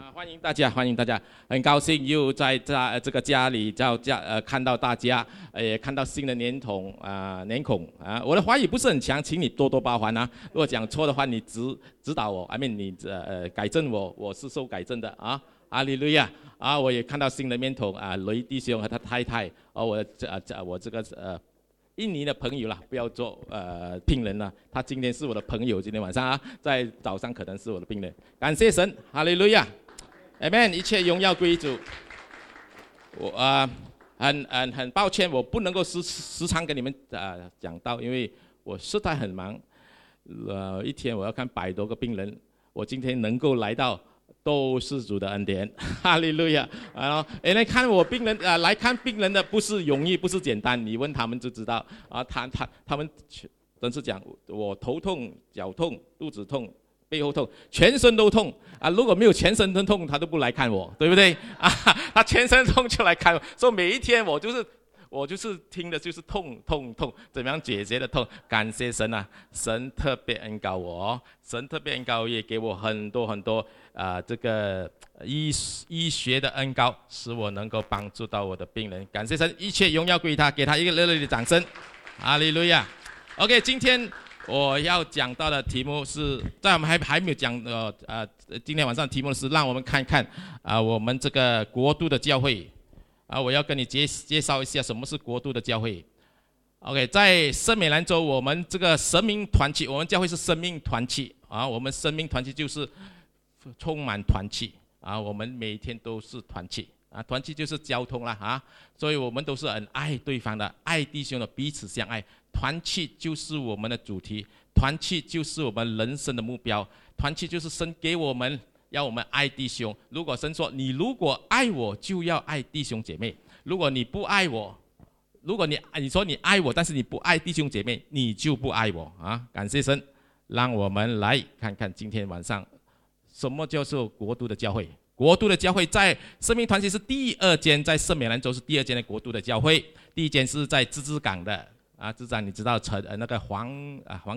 欢迎大家，欢迎大家，很高兴又在这个家里看到大家，也看到新的脸孔啊。我的华语不是很强，请你多多包涵啊。如果讲错的话，你指导我你改正我，我是受改正的啊。哈利路亚啊！我也看到新的面孔啊，雷弟兄和他太太，我这个印尼的朋友啦，不要做聘人了。他今天是我的朋友，今天晚上啊，在早上可能是我的病人。感谢神，哈利路亚 ，Amen！ 一切荣耀归主。我很抱歉，我不能够时常跟你们讲道，因为我实在很忙。一天我要看100多个病人，我今天能够来到，都是主的恩典，哈利路亚！来看我病人来看病人的不是容易，不是简单，你问他们就知道啊。他们真是讲我头痛、脚痛、肚子痛、背后痛，全身都痛啊！如果没有全身都痛，他都不来看我，对不对啊？他全身痛就来看我，所以每一天我就是听的就是痛，怎么样解决的痛？感谢神啊！神特别恩膏我，神特别恩膏也给我很多这个医学的恩膏，使我能够帮助到我的病人。感谢神，一切荣耀归他，给他一个热烈的掌声，哈利路亚。OK， 今天我要讲到的题目是，在我们还没有讲今天晚上的题目是让我们看看我们这个国度的教会。我要跟你介绍一下什么是国度的教会。OK， 在圣美兰州，我们这个生命团契，我们教会是生命团契啊。我们生命团契就是充满团契啊。我们每天都是团契啊，团契就是交通啦啊。所以我们都是很爱对方的，爱弟兄的，彼此相爱。团契就是我们的主题，团契就是我们人生的目标，团契就是神给我们。要我们爱弟兄。如果神说你如果爱我，就要爱弟兄姐妹。如果你不爱我，如果你说你爱我，但是你不爱弟兄姐妹，你就不爱我啊！感谢神，让我们来看看今天晚上什么叫做国度的教会。国度的教会在生命团契是第2间，在圣美兰州是第2间的国度的教会。第1间是在芝芝港的芝芝港，你知道那个黄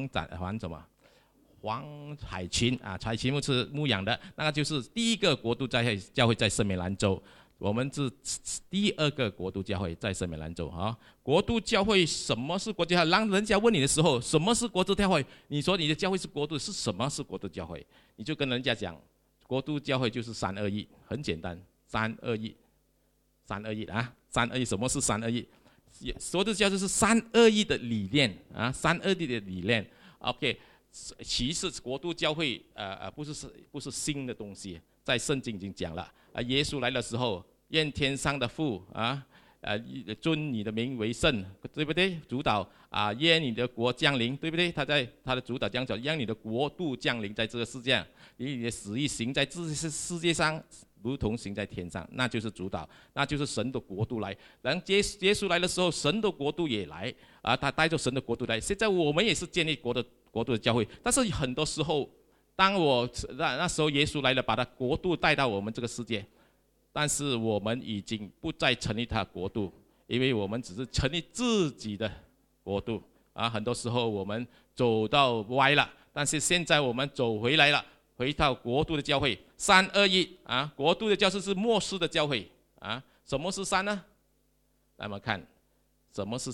海群海群牧养的，那个就是第1个国度教会在圣美兰州。我们是第2个国度教会在圣美兰州啊。国度教会，什么是国度教会？让人家问你的时候，什么是国度教会？你说你的教会是国度，是什么是国度教会？你就跟人家讲，国度教会就是321，很简单，321啊，321，什么是321？国度教会是321的理念啊，321的理念。OK。其实国度教会不是新的东西，在圣经已经讲了耶稣来的时候，愿天上的父尊你的名为圣，对不对？主导愿你的国降临，对不对？他在他的主导讲讲，让你的国度降临在这个世界，你的旨意行在这世界上，如同行在天上，那就是主导，那就是神的国度来。然后耶稣来的时候，神的国度也来他带着神的国度来。现在我们也是建立国度的教会，但是很多时候，当那时候耶稣来了，把他国度带到我们这个世界，但是我们已经不再成立他国度，因为我们只是成立自己的国度很多时候我们走到歪了，但是现在我们走回来了，回到国度的教会。321国度的教会是末世的教会什么是3呢？来我们看什么是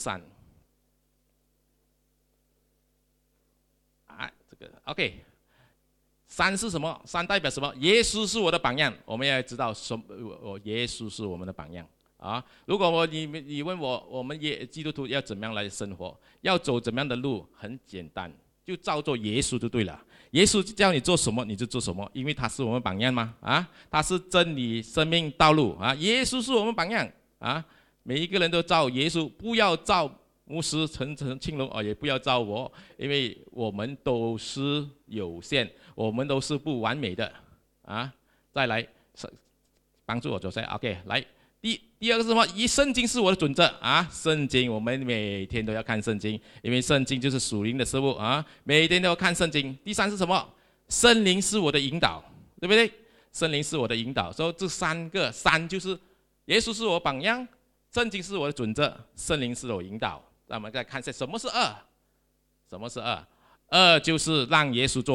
3。OK， 3是什么？3代表什么？耶稣是我的榜样。我们要知道耶稣是我们的榜样如果你问我们基督徒要怎么样来生活，要走怎么样的路，很简单，就照做耶稣就对了。耶稣叫你做什么你就做什么，因为他是我们榜样嘛他是真理生命道路耶稣是我们榜样每一个人都照耶稣，不要照牧师陈庆龙也不要照我，因为我们都是有限，我们都是不完美的再来帮助我走下 OK， 来第2个是什么？圣经是我的准则圣经我们每天都要看圣经，因为圣经就是属灵的事物每天都要看圣经。第3是什么？圣灵是我的引导，对不对？圣灵是我的引导，所以这3就是耶稣是我榜样，圣经是我的准则，圣灵是我引导。那我们再看一下什么是2。什么是2？2就是让耶稣做王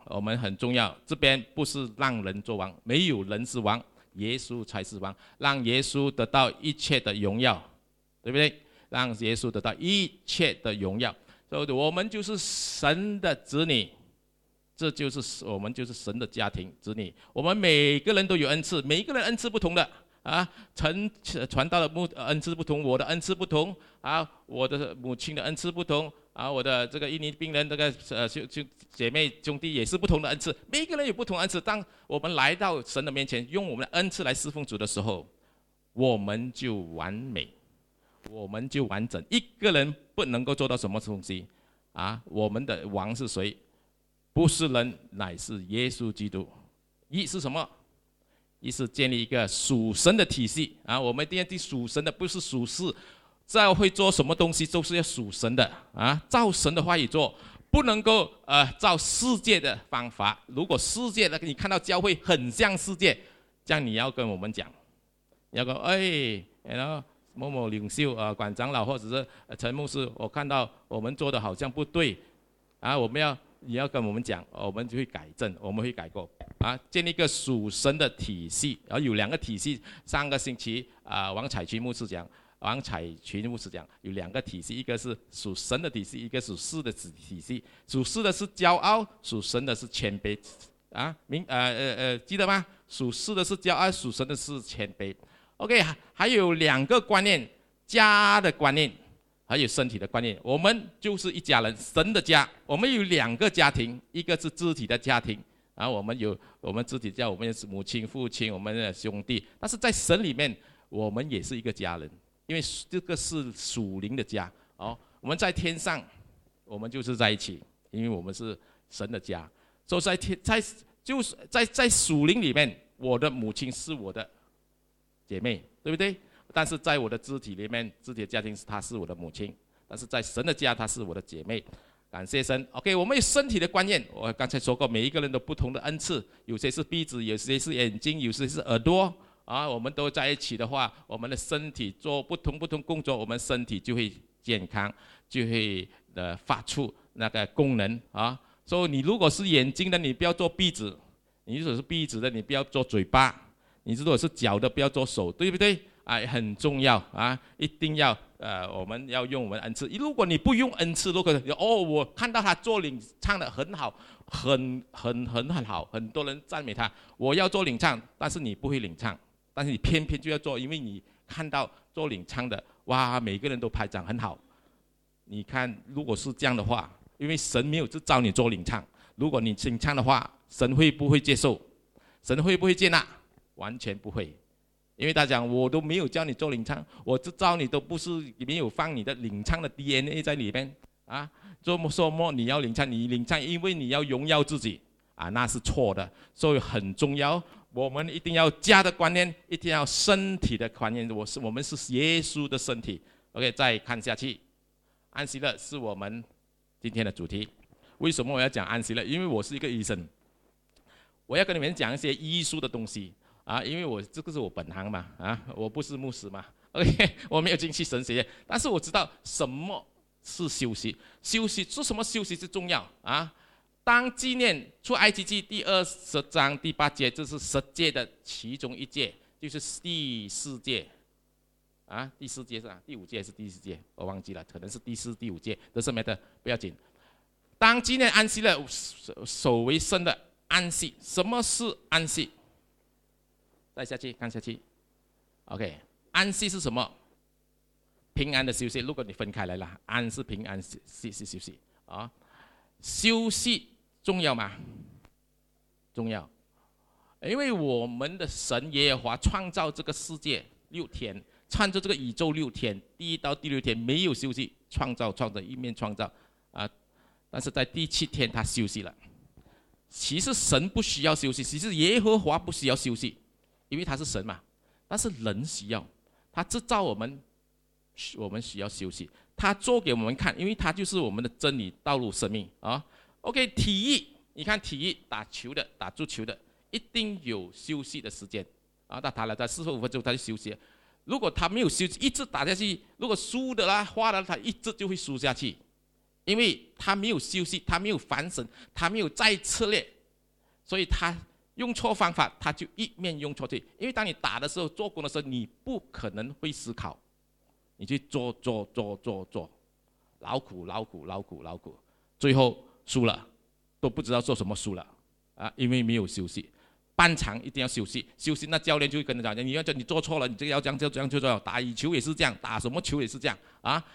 我们很重要，这边不是让人做王，没有人是王，耶稣才是王，让耶稣得到一切的荣耀，对不对？让耶稣得到一切的荣耀。所以我们就是神的子女，这就是我们就是神的家庭子女。我们每个人都有恩赐，每一个人恩赐不同的啊，传道的恩赐不同，我的恩赐不同啊，我的母亲的恩赐不同啊，我的这个印尼病人这个姐妹兄弟也是不同的恩赐，每一个人有不同的恩赐。当我们来到神的面前，用我们的恩赐来侍奉主的时候，我们就完美，我们就完整。一个人不能够做到什么东西啊？我们的王是谁？不是人，乃是耶稣基督。一是什么？一是建立一个属神的体系啊！我们一定要属神的，不是属世。教会做什么东西都是要属神的啊！照神的话语做，不能够照世界的方法。如果世界的你看到教会很像世界，这样你要跟我们讲，你要跟然后某某领袖管长老或者是陈牧师，我看到我们做的好像不对啊！你要跟我们讲，我们就会改正，我们会改过啊！建立一个属神的体系，然后有2个体系。上个星期王彩群牧师讲有2个体系，一个是属神的体系，一个属世的体系。属世的是骄傲，属神的是谦卑啊！记得吗？属世的是骄傲，属神的是谦卑。OK， 还有2个观念，家的观念。还有身体的观念，我们就是一家人，神的家。我们有2个家庭，一个是肢体的家庭，然后我们肢体叫我们是母亲、父亲，我们的兄弟。但是在神里面，我们也是一个家人，因为这个是属灵的家哦。我们在天上，我们就是在一起，因为我们是神的家。所以在属灵里面，我的母亲是我的姐妹，对不对？但是在我的肢体里面，肢体的家庭她是我的母亲，但是在神的家她是我的姐妹。感谢神。OK， 我们有身体的观念，我刚才说过，每一个人都不同的恩赐，有些是鼻子，有些是眼睛，有些是耳朵啊。我们都在一起的话，我们的身体做不同工作，我们身体就会健康，就会发出那个功能啊。所以你如果是眼睛的，你不要做鼻子；你如果是鼻子的，你不要做嘴巴；你如果是脚的，不要做手，对不对？很重要啊！一定要我们要用我们的恩赐。如果你不用恩赐，如果我看到他做领唱的很好，很好，很多人赞美他，我要做领唱，但是你不会领唱，但是你偏偏就要做，因为你看到做领唱的，哇，每个人都拍掌很好。你看，如果是这样的话，因为神没有就招你做领唱，如果你领唱的话，神会不会接受？神会不会接纳？完全不会。因为他讲，我都没有教你做领唱，我这招你都不是没有放你的领唱的 DNA 在里面啊。这么说么你要领唱，你领唱因为你要荣耀自己啊，那是错的。所以很重要，我们一定要家的观念，一定要身体的观念。我们是耶稣的身体。OK， 再看下去，安息日是我们今天的主题。为什么我要讲安息日？因为我是一个医生，我要跟你们讲一些医术的东西。因为这个是我本行嘛，我不是牧师嘛 ，OK， 我没有进去神学院，但是我知道什么是休息，休息是什么？休息是重要啊。当纪念出埃及记第20章第8节，这是10诫的其中一诫，就是第4诫第4诫是吧？第5诫是第4诫，我忘记了，可能是第4、第5诫，都是没的，不要紧。当纪念安息日，守为圣的安息，什么是安息？再下去看下去 ，OK， 安息是什么？平安的休息。如果你分开来了，安是平安，息是休息啊。休息重要吗？重要，因为我们的神耶和华创造这个世界6天，创造这个宇宙6天，第1到第6天没有休息，创造一面创造啊，但是在第7天他休息了。其实神不需要休息，其实耶和华不需要休息。因为他是神嘛，但是人需要，他制造我们需要休息，他做给我们看，因为他就是我们的真理、道路、生命啊。OK， 体育，你看体育打球的、打足球的，一定有休息的时间啊。他打了45分钟他就休息，如果他没有休息，一直打下去，如果输的啦、花的他一直就会输下去， 因为他没有休息，他没有反省，他没有再策略，所以他用错方法，他就一面用错去。因为当你打的时候，做工的时候，你不可能会思考，你去做，劳苦，最后输了，都不知道做什么输了啊，因为没有休息。半场一定要休息，那教练就会跟他讲，你做错了，你这个要这样就这样。打羽球也是这样，打什么球也是这样啊。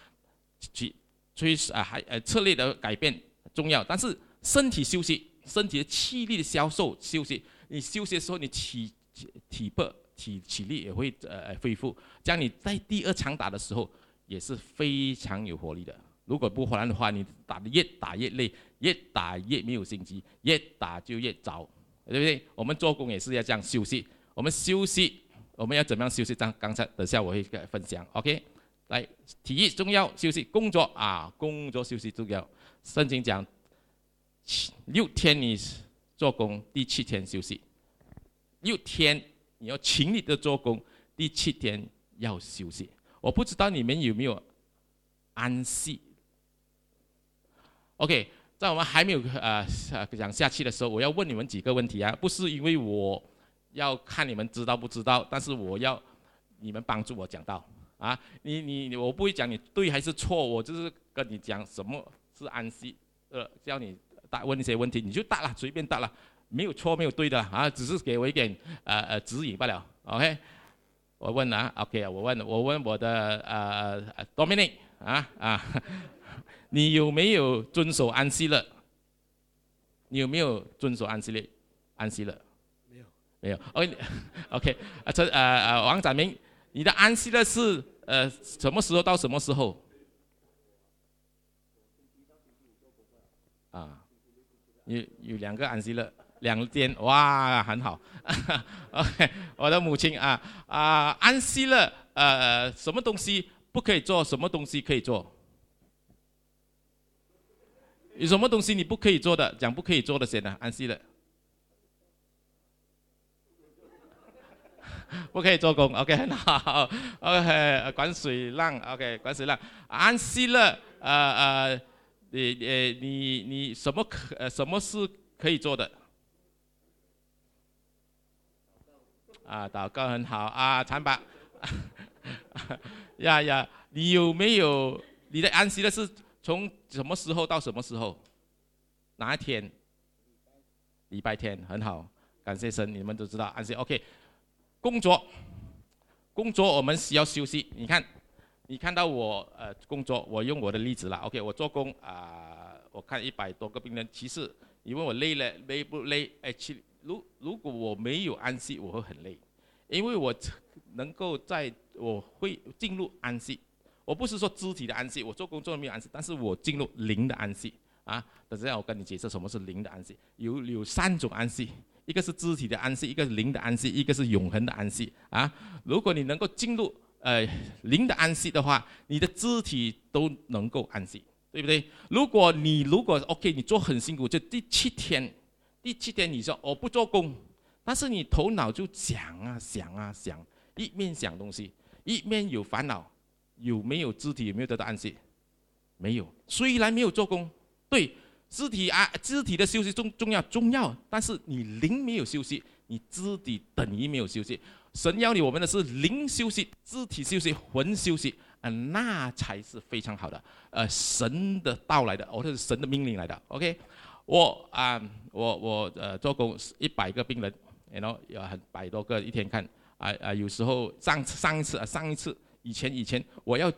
策略的改变重要，但是身体休息，身体的气力的消受休息。你休息的时候，你体力也会恢复，这样你在第二场打的时候也是非常有活力的。如果不然的话，你打得越打越累，越打越没有心机，越打就越糟，对不对？我们做工也是要这样休息。我们休息，我们要怎么样休息？刚才等下我会分享。OK， 来，体育重要，休息；工作工作休息重要。圣经讲，6天你做工，第7天休息。6天你要勤力的做工，第7天要休息。我不知道你们有没有安息。OK， 在我们还没有讲下去的时候，我要问你们几个问题啊，不是因为我要看你们知道不知道，但是我要你们帮助我讲到啊。我不会讲你对还是错，我就是跟你讲什么是安息，叫你问一些问题，你就答了，随便答了，没有错没有对的啊，只是给我一点指引罢了。OK， 我问OK， 我问我的Dominic 你有没有遵守安息日？你有没有遵守安息日？没有。OK， 王展明，你的安息日是什么时候到什么时候？有2个安息日，2天，哇，很好。OK， 我的母亲安息日什么东西不可以做，什么东西可以做？有什么东西你不可以做的？讲不可以做的先呢？安息日不可以做工 ，OK， 很好 ，OK， 管水浪 ，OK， 管水浪。安息日你什么是可以做的？祷告很好长白你有没有你的安息日是从什么时候到什么时候？哪一天？礼拜天，很好，感谢神，你们都知道安息。OK， 工作我们需要休息。你看到我工作，我用我的例子了。OK， 我做工我看100多个病人，其实你问我累不累？如果我没有安息，我会很累，因为我会进入安息。我不是说肢体的安息，我做工作没有安息，但是我进入灵的安息等下我跟你解释什么是灵的安息。有3种安息，一个是肢体的安息，一个是灵的安息，一个是永恒的安息如果你能够进入灵的安息的话，你的肢体都能够安息，对不对？如果 OK， 你做很辛苦，就第7天你说我不做工，但是你头脑就想，一面想东西，一面有烦恼。有没有肢体？有没有得到安息？没有。虽然没有做工，对肢体的休息重要，但是你灵没有休息，你肢体等于没有休息。神要我们的是灵休息、肢体休息、魂休息那才是非常好的。神的道来的，或者是神的命令来的。OK， 我做工100个病人，然后有100多个一天看有时候上一次。以前我要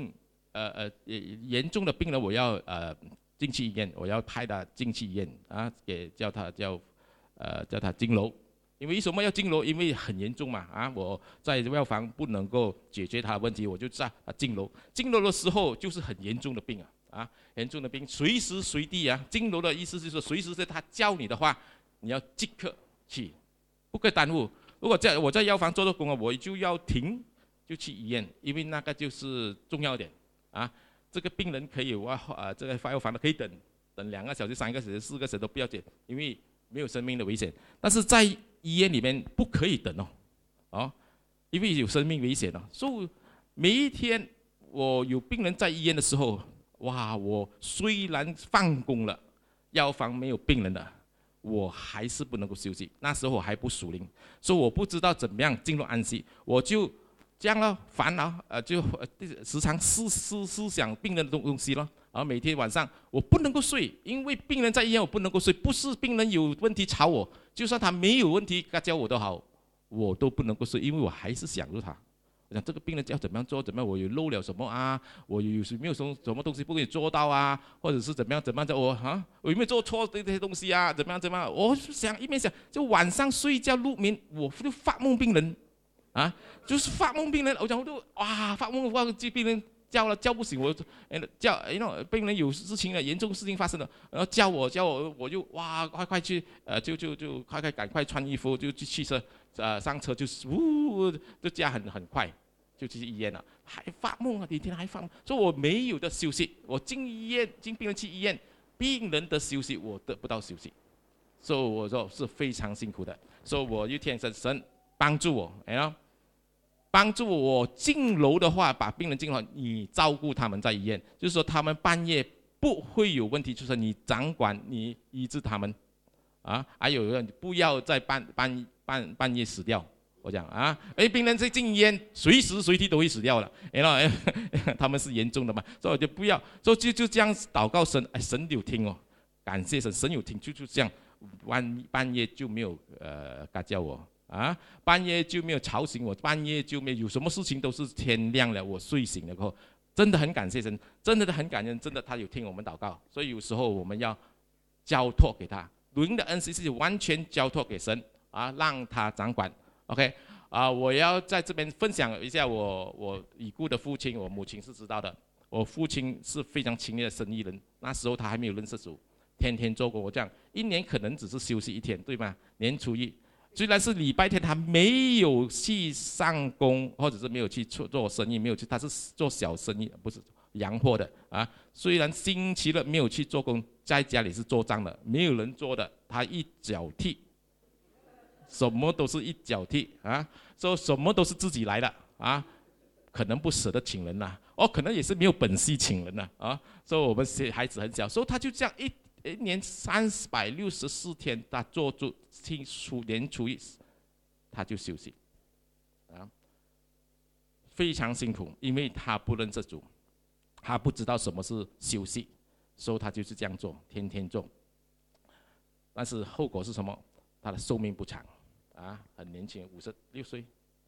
严重的病人，我要进去医院，我要派他进去医院叫他进楼。因为什么要进楼？因为很严重嘛我在药房不能够解决他的问题，我就叫他进楼。进楼的时候就是很严重的病严重的病随时随地进楼的意思就是随时是他叫你的话，你要即刻去，不可以耽误。如果我在药房做工我就要停。就去医院，因为那个就是重要点这个病人可以这个药房的可以等2个小时、3个小时、4个小时都不要紧，因为没有生命的危险。但是在医院里面不可以等因为有生命危险所以每一天我有病人在医院的时候， 哇，我虽然放工了，药房没有病人了，我还是不能够休息。那时候我还不属灵，所以我不知道怎么样进入安息，我就这样咯，烦恼，就时常思想病人的东西咯。然后每天晚上我不能够睡，因为病人在医院我不能够睡，不是病人有问题吵我，就算他没有问题，他教我都好，我都不能够睡，因为我还是想着他。我讲这个病人要怎么样做，怎么样，我有漏了什么啊？我有没有什么东西不可以做到啊？或者是怎么样我有没有做错这些东西啊？怎么样？我想一面想，就晚上睡觉入眠，我就发梦病人，啊，就是发梦病人，我讲我就哇发梦忘记病人叫不醒，我叫病人有事情了，严重事情发生了，然后叫我，我就哇快去就赶快穿衣服就去汽车上车就驾很快。就去医院了，还发梦啊！每天还发梦，所以我没有的休息。我进病人去医院，病人的休息我得不到休息，所以我说是非常辛苦的。所以我一天神帮助我，帮助我进楼的话，把病人进楼，你照顾他们在医院，就是说他们半夜不会有问题，就是你掌管你医治他们，还有人不要在半夜死掉。我讲病人在进医院，随时随地都会死掉了，他们是严重的嘛，所以我就不要，所以就这样祷告神，神有听哦，感谢神，神有听，就这样，半夜就没有叫我半夜就没有吵醒我，半夜就没有什么事情都是天亮了，我睡醒了过后，真的很感谢神，真的很感恩，真的他有听我们祷告，所以有时候我们要交托给他，灵的恩赐是完全交托给神让他掌管。OK， 我要在这边分享一下我已故的父亲，我母亲是知道的。我父亲是非常勤力的生意人，那时候他还没有认识主，天天做工。我讲一年可能只是休息一天，对吗？年初一，虽然是礼拜天，他没有去上工，或者是没有去做生意，没有去，他是做小生意，不是洋货的虽然星期六没有去做工，在家里是做账的，没有人做的，他一脚踢。什么都是一脚踢说什么都是自己来的可能不舍得请人可能也是没有本事请人所以我们孩子很小，所以他就这样一年364天，他做住年初一他就休息非常辛苦，因为他不认识主，他不知道什么是休息，所以他就是这样做，天天做。但是后果是什么？他的寿命不长。很年轻，56岁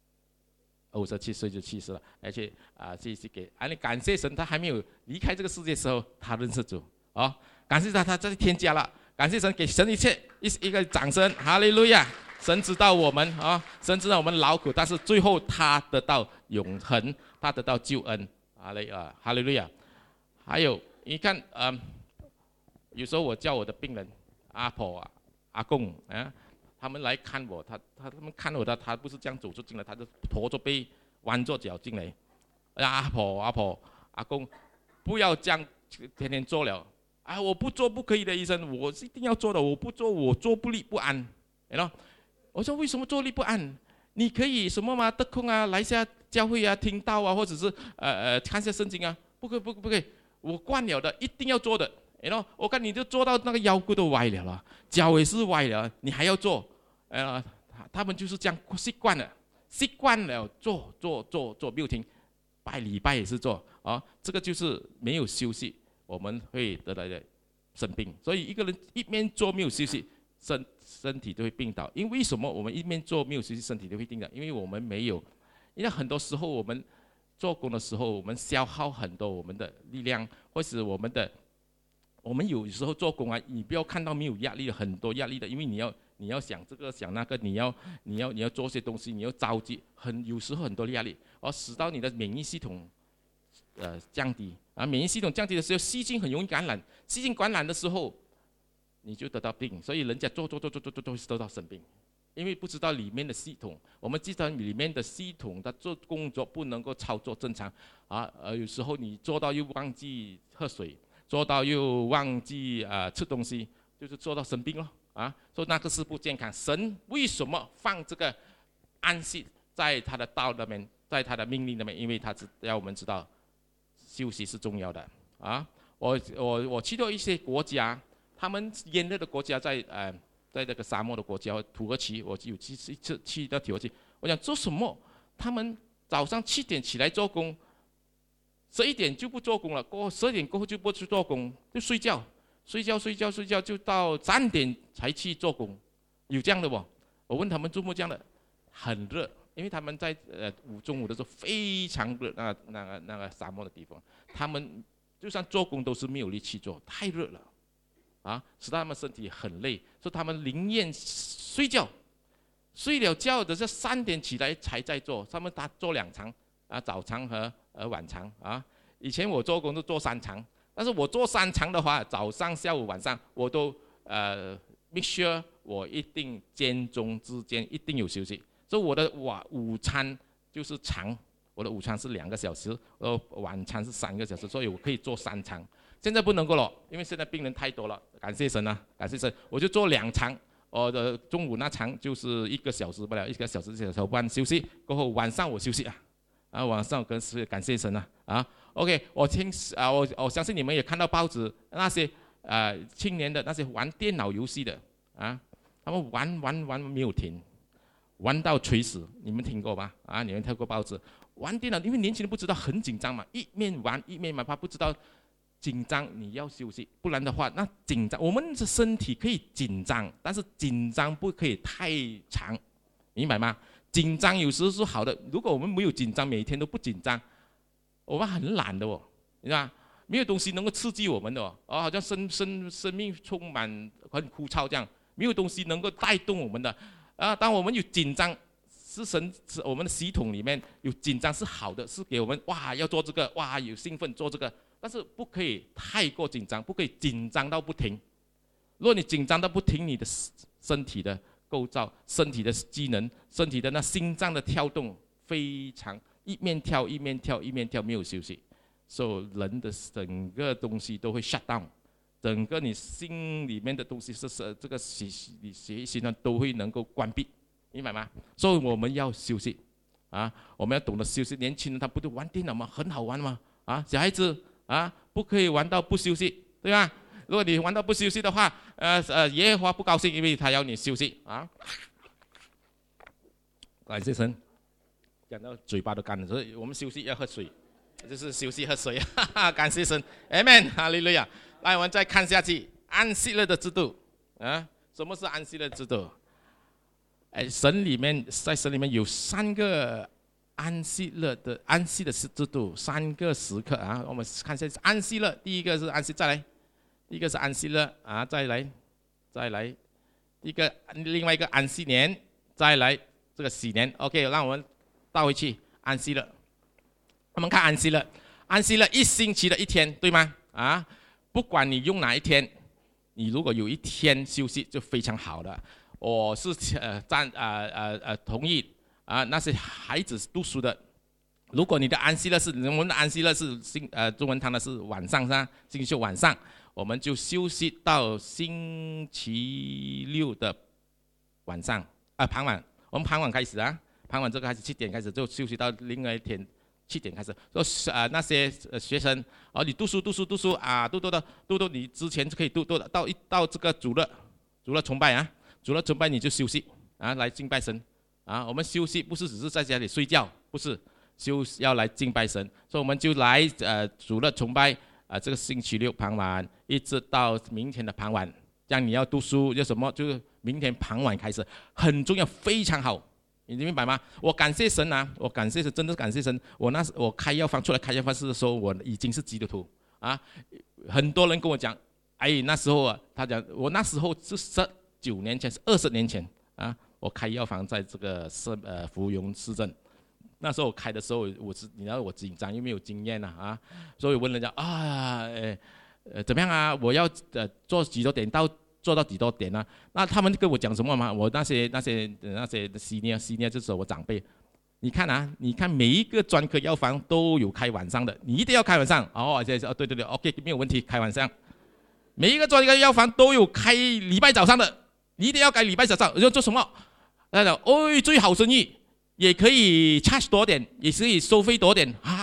，57岁就去世了，而且谢谢你感谢神，他还没有离开这个世界的时候，他认识主感谢他在天家了，感谢神，给神一个掌声，哈利路亚！神知道我们神知道我们劳苦，但是最后他得到永恒，他得到救恩，哈利路亚！还有你看有时候我叫我的病人阿婆阿公他们来看我，他们看我他不是这样走出进来，他就驼着背、弯着脚进来。阿婆、阿公，不要这样天天做了。我不做不可以的，医生，我是一定要做的。我不做，我坐不立不安。我说为什么坐立不安？你可以什么吗？得空来下教会听道或者是看下圣经不可以，我惯了的，一定要做的。我看你就做到那个腰骨都歪了脚也是歪了，你还要做。他们就是这样习惯了做没有停，礼拜也是做这个就是没有休息，我们会得来的生病。所以一个人一面做没有休息，身体就会病倒。因为什么？我们一面做没有休息，身体就会病倒，因为我们没有。因为很多时候我们做工的时候，我们消耗很多我们的力量，或是我们有时候做工你不要看到没有压力，很多压力的，因为你要想这个想那个，你要做些东西，你要着急，有时候很多压力，使到你的免疫系统降低免疫系统降低的时候，细菌很容易感染，细菌感染的时候你就得到病，所以人家做会得到生病，因为不知道里面的系统，我们知道里面的系统它做工作不能够操作正常有时候你做到又忘记喝水，做到又忘记吃东西，就是做到生病了所以那个是不健康。神为什么放这个安息在他的道里面，在他的命令里面？因为他要我们知道休息是重要的我去到一些国家，他们炎热的国家在那个沙漠的国家，土耳其，我有一次去到土耳其，我想做什么？他们早上7点起来做工，11点就不做工了，过12点过后就不去做工，就睡觉，就到3点才去做工，有这样的不？我问他们做么这样的，很热，因为他们在中午的时候非常热，那个沙漠的地方，他们就算做工都是没有力气做，太热了。使他们身体很累，所以他们宁愿睡觉，睡了觉的是3点起来才在做，他们做2场早餐和晚餐以前我做工都做3场，但是我做3场的话，早上、下午、晚上我都make sure 我一定间中之间一定有休息，所以我的午餐就是长，我的午餐是2个小时，晚餐是3个小时，所以我可以做3场。现在不能够了，因为现在病人太多了，感谢神啊，感谢神，我就做2场，我的中午那场就是1个小时不了，1个小时1小时半休息，过后晚上我休息晚上感谢神OK， 我相信你们也看到报纸那些青年的那些玩电脑游戏的他们玩没有停，玩到垂死，你们听过吧？你们看过报纸？玩电脑，因为年轻人不知道很紧张嘛，一面玩一面玩，他不知道。紧张你要休息，不然的话，那紧张我们的身体可以紧张，但是紧张不可以太长，明白吗？紧张有时是好的，如果我们没有紧张，每天都不紧张，我们很懒的你知道吗？没有东西能够刺激我们的好像生命充满很枯燥这样，没有东西能够带动我们的当我们有紧张，是我们的系统里面有紧张是好的，是给我们要做这个有兴奋做这个。但是不可以太过紧张，不可以紧张到不停。如果你紧张到不停，你的身体的构造、身体的机能、身体的那心脏的跳动非常一面跳一面跳，没有休息，所以人的整个东西都会 shut down， 整个你心里面的东西是这个血液呢都会能够关闭，明白吗？所以我们要休息我们要懂得休息。年轻人他不是玩电脑吗？很好玩吗？小孩子。不可以玩到不休息，对吧？如果你玩到不休息的话，耶和华不高兴，因为他要你休息感谢神，讲到嘴巴都干了，所以我们休息要喝水，就是休息喝水感谢神 ，Amen， 哈利路亚。来，我们再看下去，安息日的制度什么是安息日制度？在神里面有3个。安息的制度，3个时刻我们看一下安息日。第一个是安息，再来，第一个是安息日再来，另外一个安息年，再来这个喜年。OK， 让我们倒回去安息日。我们看安息日1星期的1天，对吗？不管你用哪一天，你如果有1天休息就非常好了。我是同意。那些孩子读书的，如果你的安息日我们的安息日是中文堂的是晚上星期六晚上，我们就休息到星期六的晚上傍晚，我们傍晚开始傍晚这个开始7点开始，就休息到另外一天7点开始。那些学生你读书读你之前就可以读到这个主日崇拜主日崇拜你就休息来敬拜神。我们休息不是只是在家里睡觉，不是要来敬拜神，所以我们就来主日崇拜这个星期六傍晚一直到明天的傍晚，这样你要读书要什么，就是明天傍晚开始，很重要，非常好，你明白吗？我感谢神我感谢神，真的感谢神。我开药房出来开药房室的时候，我已经是基督徒很多人跟我讲，那时候他讲我那时候是19年前，是20年前我开药房在这个福永市镇，那时候我开的时候，你知道我紧张，因为没有经验所以我问人家怎么样我要做几多点做到几多点那他们跟我讲什么嘛？我那些 senior 就是我长辈，你看每一个专科药房都有开晚上的，你一定要开晚上对 OK 没有问题，开晚上。每一个专科药房都有开礼拜早上的，你一定要开礼拜早上。要做什么？最好生意也可以 charge 多点，也可以收费多点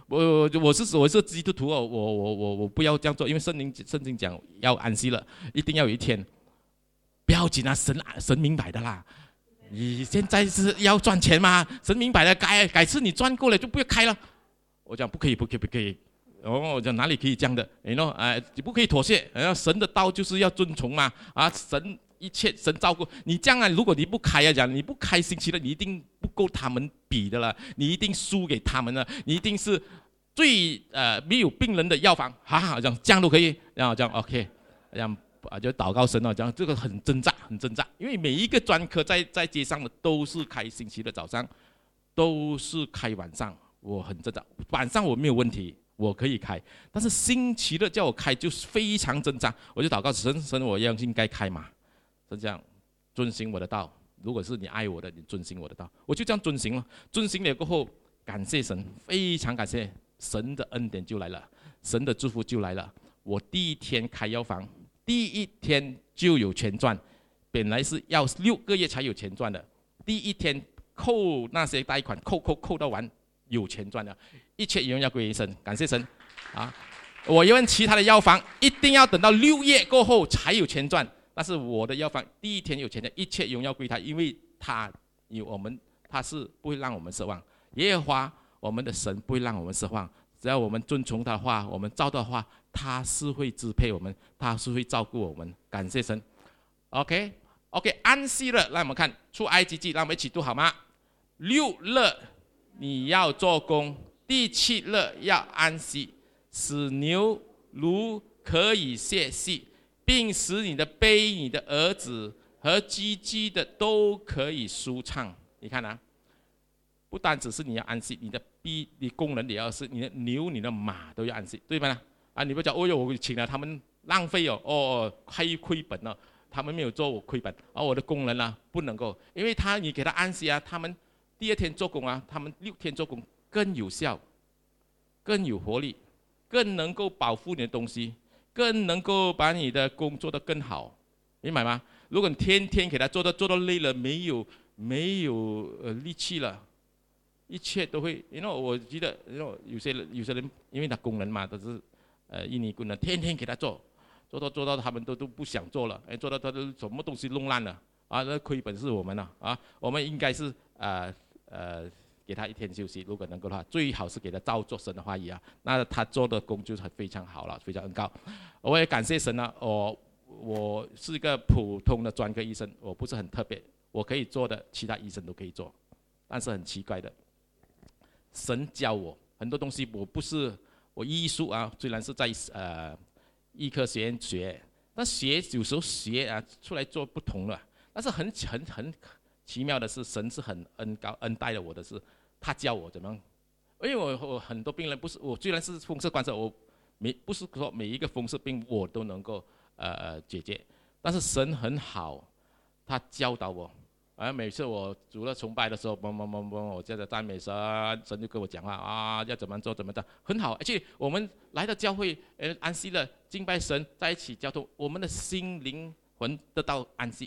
我是基督徒哦，我不要这样做，因为圣经讲要安息了，一定要有一天。不要紧啊，神明白的啦。你现在是要赚钱吗？神明白的，改次你赚够了就不要开了。我讲不可以。我讲哪里可以这样的？你不可以妥协。神的道就是要遵从嘛。神一切神照顾你这样啊。如果你不开你不开星期六，你一定不够他们比的了，你一定输给他们了，你一定是最没有病人的药房。这样都可以，然后这样 OK， 这样。就祷告神这样这个很挣扎，因为每一个专科在街上的都是开星期的早上，都是开晚上，我很挣扎。晚上我没有问题，我可以开，但是星期六叫我开就非常挣扎。我就祷告神，我应该开嘛？是这样，遵行我的道。如果是你爱我的，你遵行我的道，我就这样遵行了。遵行了过后，感谢神，非常感谢神的恩典就来了，神的祝福就来了。我第一天开药房。第一天就有钱赚，本来是要6个月才有钱赚的，第一天扣那些贷款，扣到完有钱赚了，一切荣耀归于神，感谢神啊！我问其他的药房，一定要等到6月过后才有钱赚，但是我的药房第一天有钱的，一切荣耀归他，因为他有我们，他是不会让我们失望。耶和华我们的神不会让我们失望，只要我们遵从他的话，我们照他的话。他是会支配我们，他是会照顾我们，感谢神。OK， 安息日，让我们看出埃及记，让我们一起读好吗？6日你要做工，第7日要安息，使牛驴可以歇息，并使你的婢、你的儿子和寄居的都可以舒畅。你看啊，不单只是你要安息，你的婢、你工人也要是，你的牛、你的马都要安息，对吧呢？你不讲，我请了他们浪费亏本了，他们没有做我亏本，我的工人不能够，因为你给他安息他们第2天做工他们6天做工更有效，更有活力，更能够保护你的东西，更能够把你的工做得更好，明白吗？如果你天天给他做到累了，没有力气了，一切都会，我记得，有些人因为他工人嘛，都是。印尼工人天天给他做到他们都不想做了，做到他都什么东西弄烂了那亏本是我们了我们应该是给他1天休息，如果能够的话，最好是给他照做神的话语那他做的工就非常好了，非常恩高。我也感谢神我是一个普通的专科医生，我不是很特别，我可以做的其他医生都可以做，但是很奇怪的，神教我很多东西，我医术虽然是在医科学院学，但有时候学出来做不同了。但是很奇妙的是，神是很恩待了我的是，他教我怎么样。因为我很多病人不是我虽然是风湿关节，我不是说每一个风湿病我都能够解决，但是神很好，他教导我。每次我主日崇拜的时候，我接着赞美神，神就跟我讲话要怎么做，很好。而且我们来到教会，安息了，敬拜神，在一起交通，我们的心灵魂得到安息，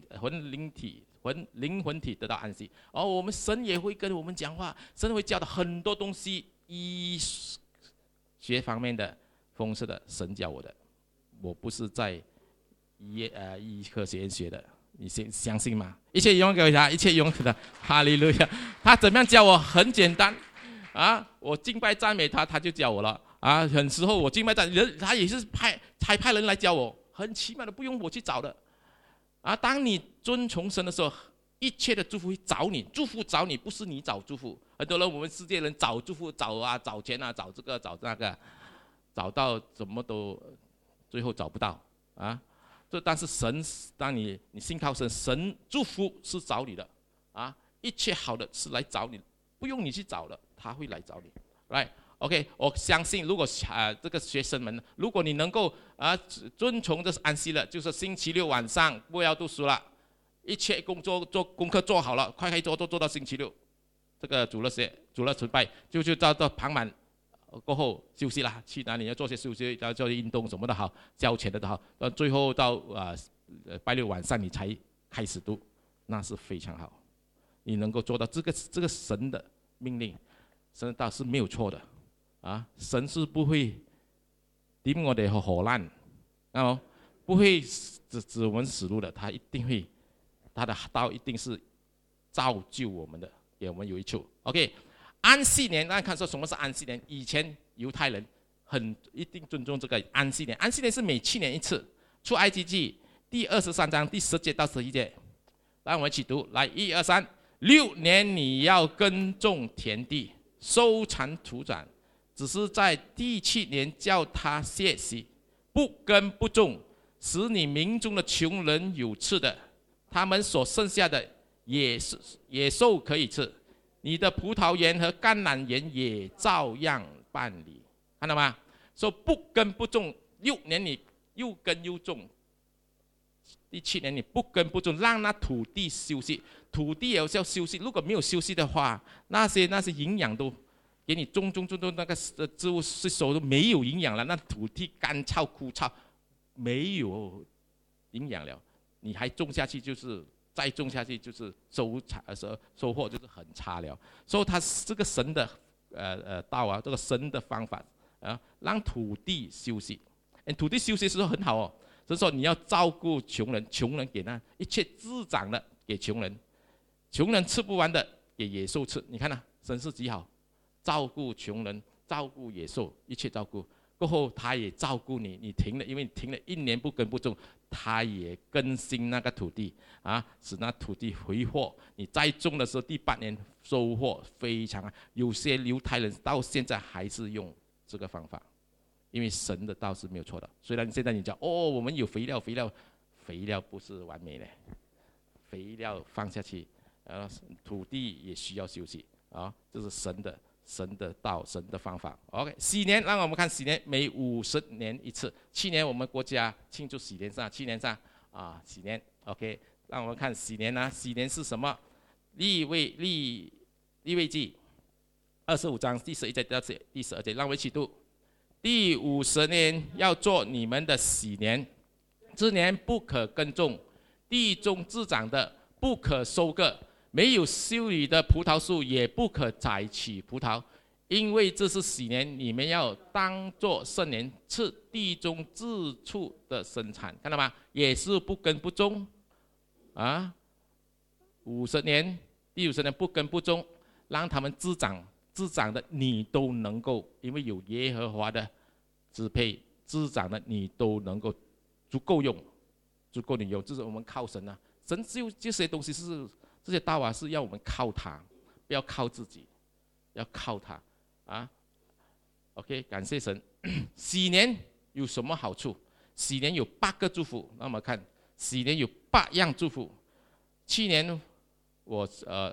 灵魂体得到安息。我们神也会跟我们讲话，神会教导很多东西，医学方面的、风湿的，神教我的，我不是在医科学院学的。你相信吗？一切荣耀给他，一切荣耀给他，哈利路亚！他怎么样教我？很简单我敬拜赞美他，他就教我了很时候我敬拜赞人，他也是派人来教我，很奇妙的，不用我去找的当你遵从神的时候，一切的祝福会找你，祝福找你，不是你找祝福。很多人我们世界人找祝福，找钱找这个找那个，找到怎么都最后找不到但是神，当你信靠神，神祝福是找你的一切好的是来找你，不用你去找了，他会来找你。Right？ OK， 我相信如果这个学生们，如果你能够遵从这安息了，就是星期六晚上不要读书了，一切做功课做好了，快做到星期六，这个主日崇拜就到傍晚。过后休息啦，去哪里要做些休息，要做些运动什么的好，交钱的都好，到最后到拜六晚上你才开始读，那是非常好。你能够做到这个神的命令，神的道是没有错的， 神是不会點我哋去荷蘭，不會指我們死路的，他一定會，他的道一定是造就我們的，給我們有益處。OK， 安息年，大家看說什麼是安息年？以前猶太人一定尊重這個安息年，安息年是每7年一次。出埃及記第23章第10節到11節，來我們一起讀，來1、2、3。6年你要耕種田地，收產土長，只是在第7年叫他歇息，不耕不種，使你民中的窮人有吃的，他們所剩下的野獸可以吃，你的葡萄園和橄欖園也照樣辦理。看到嗎？說不耕不種，6年你又耕又種，第7年你不耕不種，讓那土地休息。土地也是要休息，如果沒有休息的話，那些營養都給你種那個植物吸收都沒有營養了，那土地乾燥枯燥，沒有營養了，你還種下去就是再種下去就是收穫就是很差了。所以它這個神的道這個神的方法讓土地休息，土地休息是很好所以說你要照顧窮人，窮人給那一切滋長的給窮人。窮人吃不完的給野獸吃，你看神是極好，照顧窮人，照顧野獸，一切照顧。過後他也照顧你，你停了，因為你停了1年不耕不種，他也更新那個土地使那土地回貨。你再種的時候，第8年收穫非常好。有些猶太人到現在還是用這個方法，因為神的道是沒有錯的。雖然現在你講我們有肥料不是完美的，肥料放下去。土地也需要休息這是神的道，神的方法。OK， 喜年，讓我們看喜年，每50年一次。7年我們國家慶祝喜年上，7年上喜年。OK， 讓我們看喜年喜年是什麼？利未記25章第11節到第12節，讓我一起讀。第50年要做你們的喜年，這年不可耕種，地中自長的不可收割。沒有修理的葡萄樹也不可摘取葡萄，因為這是喜年，你們要當作聖年，吃地中自出的生產。看到嗎？也是不耕不種50年，第50年不耕不種，讓他們滋長的你都能夠，因為有耶和華的支配，滋長的你都能夠足夠用，你用，這是我們靠神神就這些東西是。這些道是要我們靠他，不要靠自己，要靠他OK， 感謝神。喜年有什麼好處？喜年有8個祝福，那我們看喜年有8樣祝福。去年我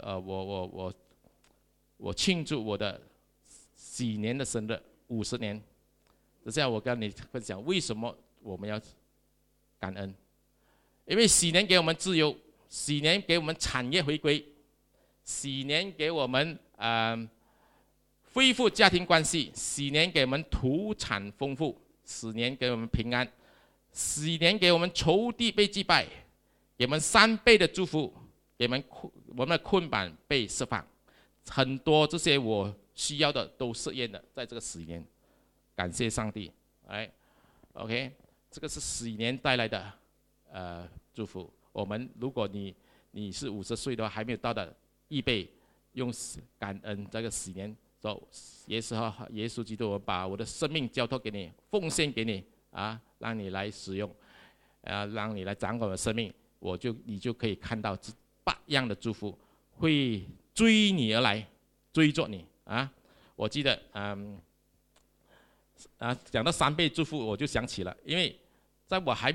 慶祝我的喜年的生日50年。等下我跟你分享為什麼我們要感恩，因為喜年給我們自由。喜年給我們產業回歸，喜年給我們恢復家庭關係，喜年給我們土產豐富，喜年給我們平安，喜年給我們仇敵被擊敗，給我們3倍的祝福，給我們的捆綁被釋放，很多這些我需要的都實現了，在這個喜年，感謝上帝。OK， 這個是喜年帶來的祝福。我們如果你是50歲的話，還沒有到的，預備用感恩這個喜年，說耶穌基督，我把我的生命交託給你，奉獻給你讓你來使用，讓你來掌管我的生命，你就可以看到這8樣的祝福會追你而來，追着你我記得講到3倍祝福，我就想起了，因為在我還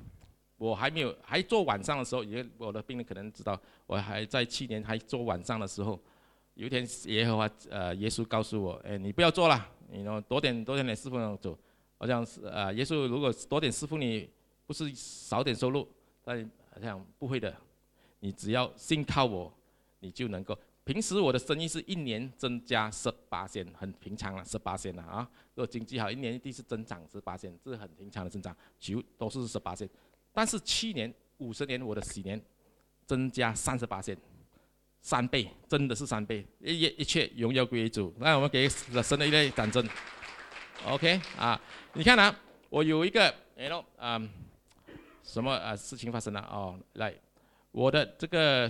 做晚上的時候，我的病人可能知道，我還在去年還做晚上的時候，有一天耶穌告訴我，你不要做了，你多點來侍奉走。我想耶穌如果多點侍奉你，不是少點收入，但好像不會的，你只要信靠我，你就能夠。平時我的生意是1年增加18%，很平常了，18%了如果經濟好，1年一定是增長18%，這是很平常的增長，都是18%。但是7年50年我的喜年增加30%， 3倍，真的是3倍，一切荣耀归于主。那我们给神的一类掌声。OK 啊，你看啊，我有一个什么事情发生了哦？来，我的这个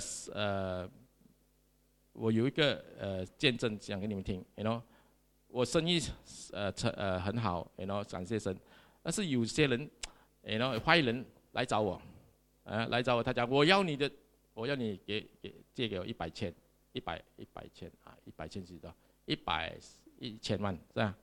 我有一个见证讲给你们听我生意很好感谢神。但是有些人坏人来找我，来找我，他讲我要你借给我100千，100千啊，100千是多，1000万是吧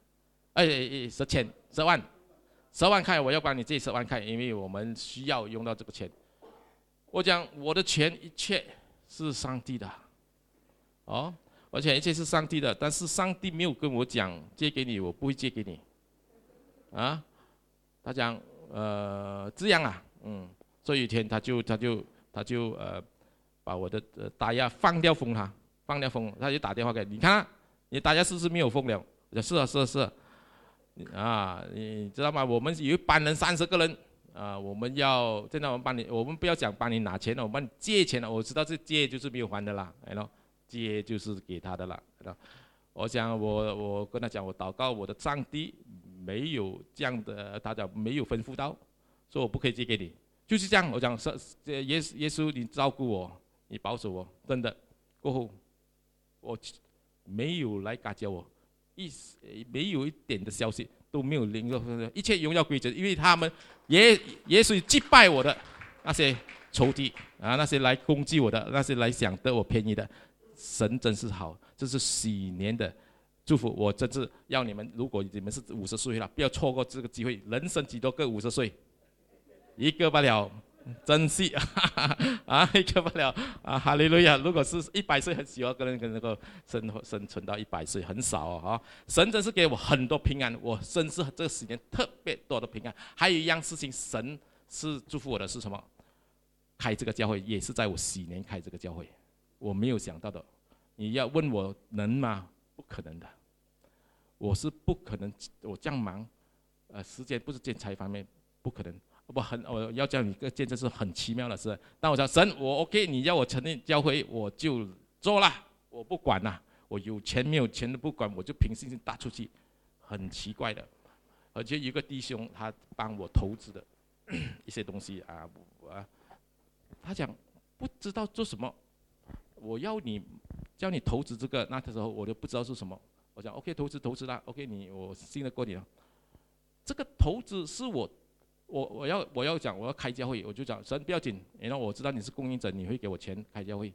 ？10万块，我要帮你借10万块，因为我们需要用到这个钱。我讲我的钱一切是上帝的，而且一切是上帝的，但是上帝没有跟我讲借给你，我不会借给你，啊，他讲这样啊，所以有一天他就把我的打压放掉封，他就打电话给你看你打压是不是没有封了？我说是啊，你知道吗？我们有一班人30个人我们要现在我们不要讲帮你拿钱了，我们帮你借钱了。我知道这借就是没有还的啦，借就是给他的啦。我想我跟他讲，我祷告我的上帝没有这样的，他讲没有吩咐到，说我不可以借给你，就是这样。我讲耶稣你照顾我，你保守我，真的。过后我没有来嘎教我，没有一点的消息都没有领到，一切荣耀归主，因为他们耶稣击败我的那些仇敌那些来攻击我的，那些来想得我便宜的，神真是好，这是喜年的祝福。我真是要你们，如果你们是50岁了，不要错过这个机会。人生几多个50岁，一个不了。珍惜一个不了哈利路亚！如果是100岁，很喜欢跟那个生存到100岁，很少神真是给我很多平安，我真是这10年特别多的平安。还有一样事情，神是祝福我的是什么？开这个教会也是在我喜年开这个教会，我没有想到的。你要问我能吗？不可能的，我是不可能，我这样忙，时间不是建材方面不可能。我要叫你一个见证是很奇妙的事。但我想神，我 OK， 你要我成立教会，我就做了，我不管了，我有钱没有钱都不管，我就凭信心打出去。很奇怪的，而且有一个弟兄他帮我投资的一些东西他讲不知道做什么，我要你叫你投资这个，那时候我就不知道是什么。我讲 OK， 投资啦 ，OK， 我信得过你了。这个投资是我要讲，我要开教会，我就讲神不要紧，我知道你是供应者，你会给我钱开教会。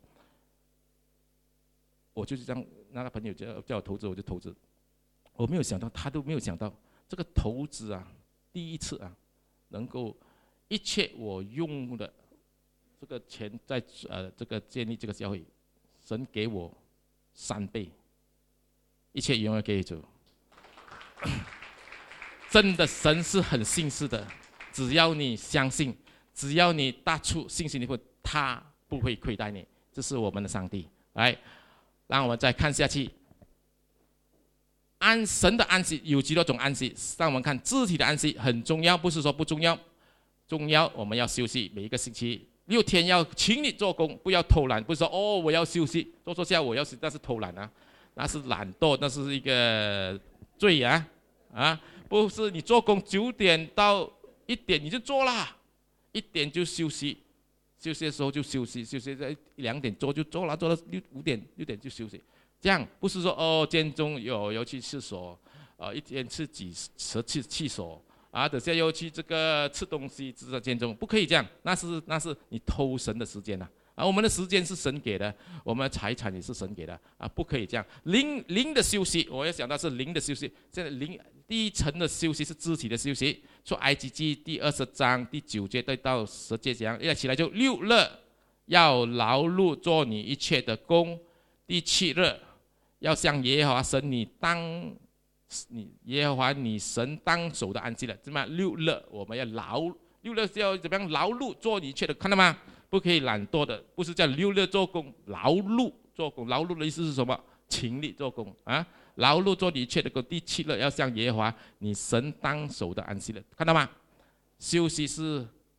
我就是这样，那个朋友叫我投资，我就投资。我没有想到，他都没有想到，这个投资第一次能够一切我用的这个钱在这个建立这个教会，神给我3倍，一切永远给主。真的，神是很信实的。只要你相信，只要你大出信心的话，他不会亏待你。这是我们的上帝。来，让我们再看下去。神的安息有几多种安息？让我们看肢体的安息很重要，不是说不重要，重要。我们要休息，每一个星期6天要勤力做工，不要偷懒。不是说我要休息，做下我要休息，那是偷懒那是懒惰，那是一个罪不是你做工9点到1点你就做啦，1点就休息，休息的时候就休息，休息在2点做就做了，做到6点就休息。这样不是说间中有去厕所，1天吃几次厕所等下又去这个吃东西，这间中不可以这样，那是你偷神的时间我们的时间是神给的，我们的财产也是神给的不可以这样。灵的休息，我要讲到是灵的休息。现在第一层的休息是肢体的休息，出埃及记第20章第9节到10节讲，一起来就6日要劳碌做你一切的工，第7日要向耶和华神耶和华你神当守的安息了。怎么样？6日我们要6日要怎么样劳碌做你一切的，看到吗？不可以懒惰的，不是叫6日做工，劳碌做工。劳碌的意思是什么？勤力做工劳碌做你一切的工。第7日要向耶和华你神当守的安息了，看到吗？休息是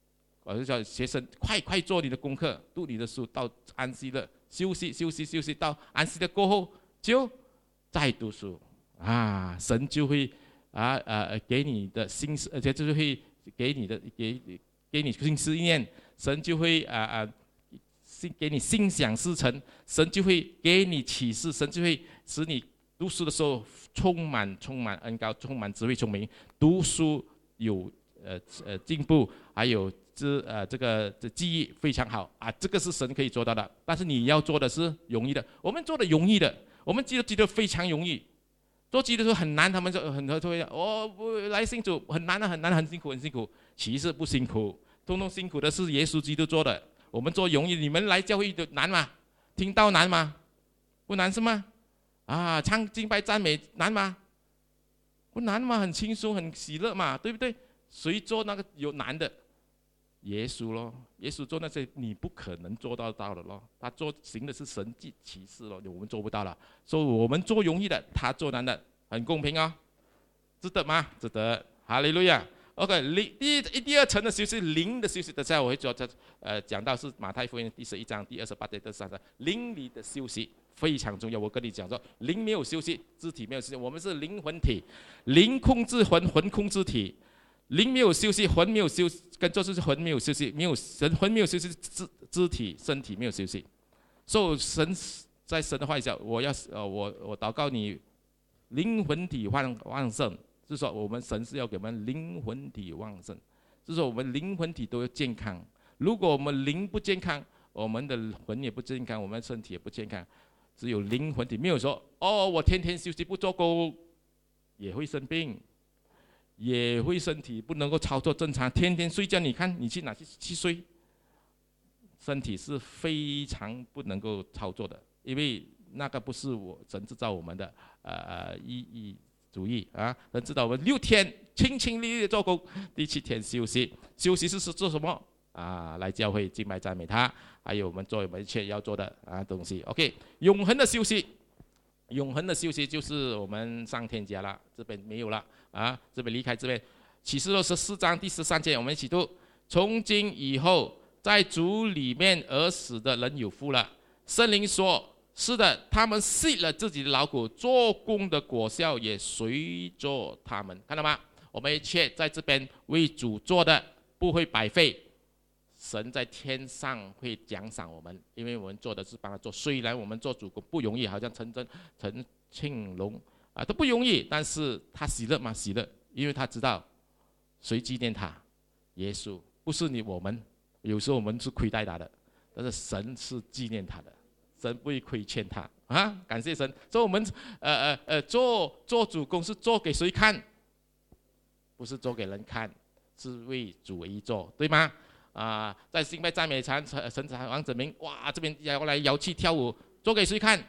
我就叫学生快做你的功课，读你的书，到安息日休息，到安息日过后就再读书啊，神就会给你的心思，而且就是会给你心思意念，神就会给你心想事成，神就会给你启示，神就会使你读书的时候充满恩膏，充满智慧聪明，读书有进步，还有这个记忆非常好啊，这个是神可以做到的。但是你要做的是容易的，我们做的容易的，我们记得非常容易。做基督徒很难，他们说很多会来信主很难很辛苦，其实不辛苦，通通辛苦的是耶稣基督做的。我们做容易，你们来教会的难吗？听到难吗？不难是吗？啊，唱敬拜赞美难吗？不难嘛，很轻松很喜乐嘛，对不对？谁做那个有难的？耶稣咯，耶稣做那些你不可能做到的咯，他行的是神迹奇事咯，我们做不到了。所以我们做容易的，他做难的，很公平哦，值得吗？值得，哈利路亚。OK， 第二层的休息，灵的休息。等下我会讲到是马太福音第11章第28节到33节，灵里的休息非常重要。我跟你讲说，灵没有休息，肢体没有休息，我们是灵魂体，灵控制魂，魂控制体。灵没有休息，魂没有休息，跟着就是魂没有休息，魂没有休息，肢体身体没有休息。所以神在神的话语下，我祷告你，灵魂体旺盛，就是说我们神是要给我们灵魂体旺盛，就是说我们灵魂体都要健康。如果我们灵不健康，我们的魂也不健康，我们身体也不健康。只有灵魂体，没有说我天天休息不做工，也会生病。也会身体不能够操作正常，天天睡觉，你看你去哪去睡，身体是非常不能够操作的，因为那个不是神制造我们的意义主义啊，神知道我们6天清清丽丽做工，第7天休息，休息是做什么啊？来教会敬拜赞美他，还有我们做我们一切要做的东西。OK， 永恒的休息。永恒的休息就是我们上天家了，这边没有了啊，这边离开这边。启示录14章第13节，我们一起读：从今以后，在主里面而死的人有福了。圣灵说：是的，他们息了自己的劳苦，做工的果效也随着他们。看到吗？我们一切在这边为主做的不会白费。神在天上会奖赏我们，因为我们做的是帮他做。虽然我们做主公不容易，好像陈庆龙都不容易，但是他喜乐吗？喜乐，因为他知道谁纪念他，耶稣，不是我们。有时候我们是亏待他的，但是神是纪念他的，神不会亏欠他啊！感谢神。所以我们做主公是做给谁看？不是做给人看，是为主而做，对吗？在敬拜赞美神王子明，哇，这边要来摇气跳舞，做给谁看？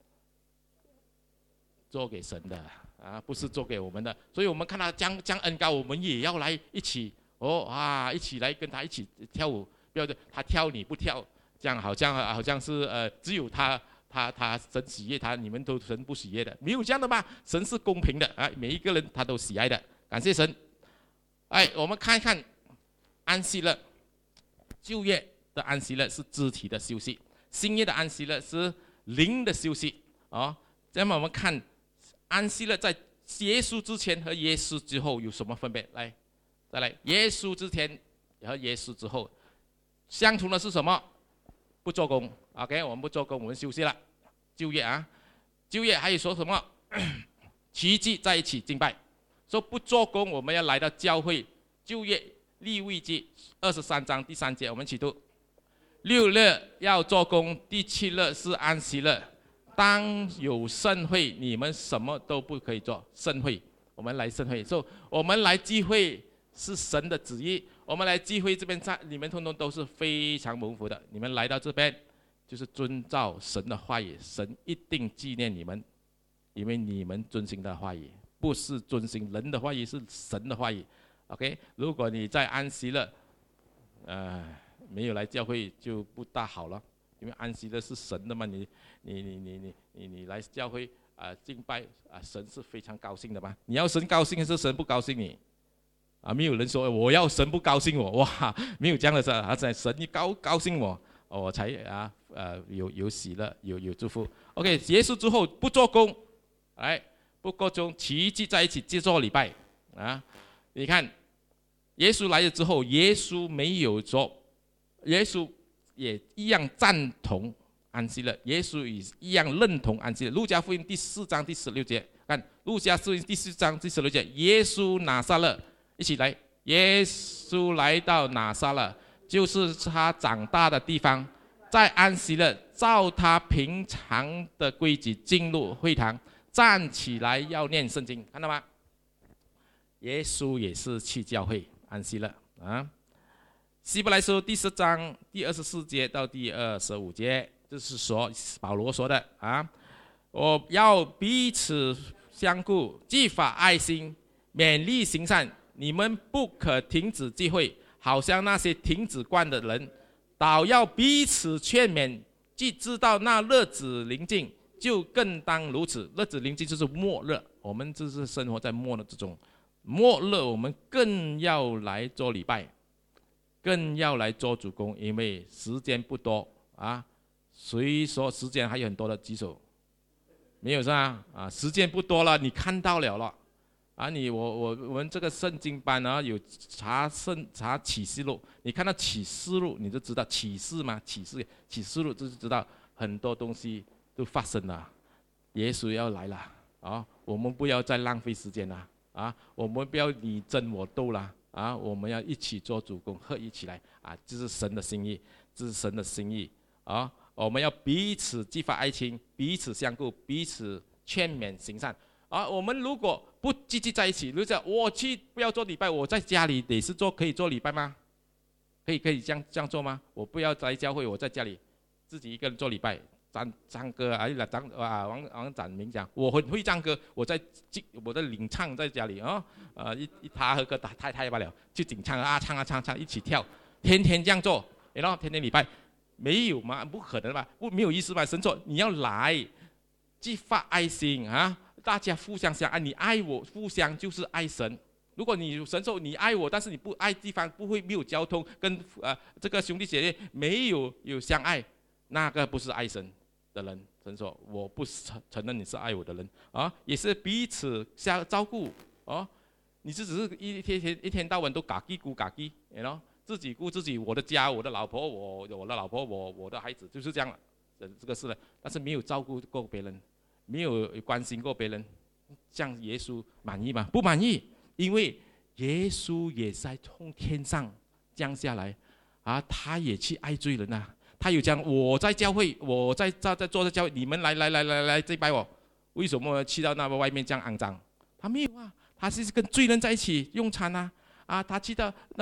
做给神的不是做给我们的。所以我们看他将恩膏，我们也要来一起一起来跟他一起跳舞，不要他跳你不跳，这样好像是只有他神喜悦他，你们都神不喜悦的，没有这样的吧？神是公平的每一个人他都喜爱的，感谢神。我们看一看安息日。旧约的安息日是肢体的休息，新约的安息日是灵的休息那么我们看安息日在耶稣之前和耶稣之后有什么分别？再来，耶稣之前和耶稣之后相同的是什么？不做工。OK， 我们不做工，我们休息了。旧约还有说什么？奇迹在一起敬拜。说不做工，我们要来到教会。旧约利未记23章第3节，我们一起读：6日要做工，第7日是安息日，当有盛会，你们什么都不可以做。盛会，我们来盛会，我们来聚会是神的旨意，我们来聚会这边你们通通都是非常蒙福的。你们来到这边就是遵照神的话语，神一定纪念你们，因为你们遵行的话语不是遵行人的话语，是神的话语。OK， 如果你在安息日，没有来教会就不大好了，因为安息日是神的嘛，你来教会敬拜神是非常高兴的嘛。你要神高兴还是神不高兴你？ 没有人说我要神不高兴我，哇，没有这样的事，神一高兴我，我才有喜乐，有祝福。OK， 结束之后不做工，不过中齐聚在一起就做礼拜啊。你看，耶稣来了之后，耶稣没有说，耶稣也一样赞同安息日，耶稣也一样认同安息日。路加福音第4章第16节，看路加福音第4章第16节，耶稣拿撒勒，一起来，耶稣来到拿撒勒，就是他长大的地方，在安息日照他平常的规矩进入会堂。站起来要念圣经，看到吗？耶稣也是去教会安息了啊。希伯来书第10章第24节到第25节，这是说保罗说的啊。我要彼此相顾，激发爱心，勉励行善。你们不可停止聚会，好像那些停止惯的人，倒要彼此劝勉，既知道那日子临近，就更当如此。日子临近就是末日，我们就是生活在末日之中。末日我们更要来做礼拜，更要来做主工，因为时间不多啊。谁说时间还有很多的举手？没有是吧？时间不多了，你看到了啊！我们这个圣经班啊，有查启示录，你看到启示录，你就知道启示嘛，启示录就是知道很多东西都发生了，耶稣要来了啊！我们不要再浪费时间了啊！我们不要你争我斗了啊！我们要一起做主工，合一起来啊！这是神的心意，这是神的心意啊！我们要彼此激发爱情，彼此相顾，彼此劝勉行善啊！我们如果不积极在一起，如果我去不要做礼拜，我在家里也是可以做礼拜吗？可以这样做吗？我不要来教会，我在家里自己一个人做礼拜。唱歌王展明讲，我很会唱歌，我在领唱在家里他和个太太罢了，就顶唱唱一起跳，天天这样做，然后天天礼拜，没有吗？不可能吧？没有意思吧？神说你要来，激发爱心啊！大家互相相爱，你爱我，互相就是爱神。如果你神说你爱我，但是你不爱地方，没有交通，跟这个兄弟姐妹没有相爱，那个不是爱神的人。神说我不承认你是爱我的人啊，也是彼此相照顾哦。你只是一天到晚都嘎叽咕嘎叽，自己顾自己，我的家，我的老婆，我的老婆，我的孩子，就是这样了。这个是的，但是没有照顾过别人，没有关心过别人，这样耶稣满意吗？不满意，因为耶稣也在从天上降下来啊，他也去爱罪人啊。他有讲，我在教会，我在坐在教会，你们来祭拜我，为什么去到那个外面这样肮脏？他没有啊，他是跟罪人在一起用餐啊。他去到这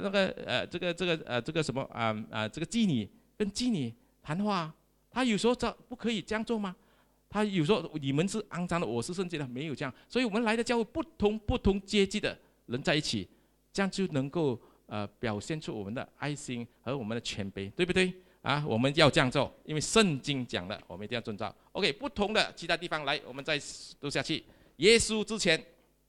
个什么这个妓女跟妓女谈话，他有时候不可以这样做吗？他有时候你们是肮脏的，我是圣洁的，没有这样。所以我们来的教会不同阶级的人在一起，这样就能够表现出我们的爱心和我们的谦卑，对不对啊？我们要这样做，因为圣经讲的，我们一定要遵照。OK， 不同的其他地方来，我们再读下去。耶稣之前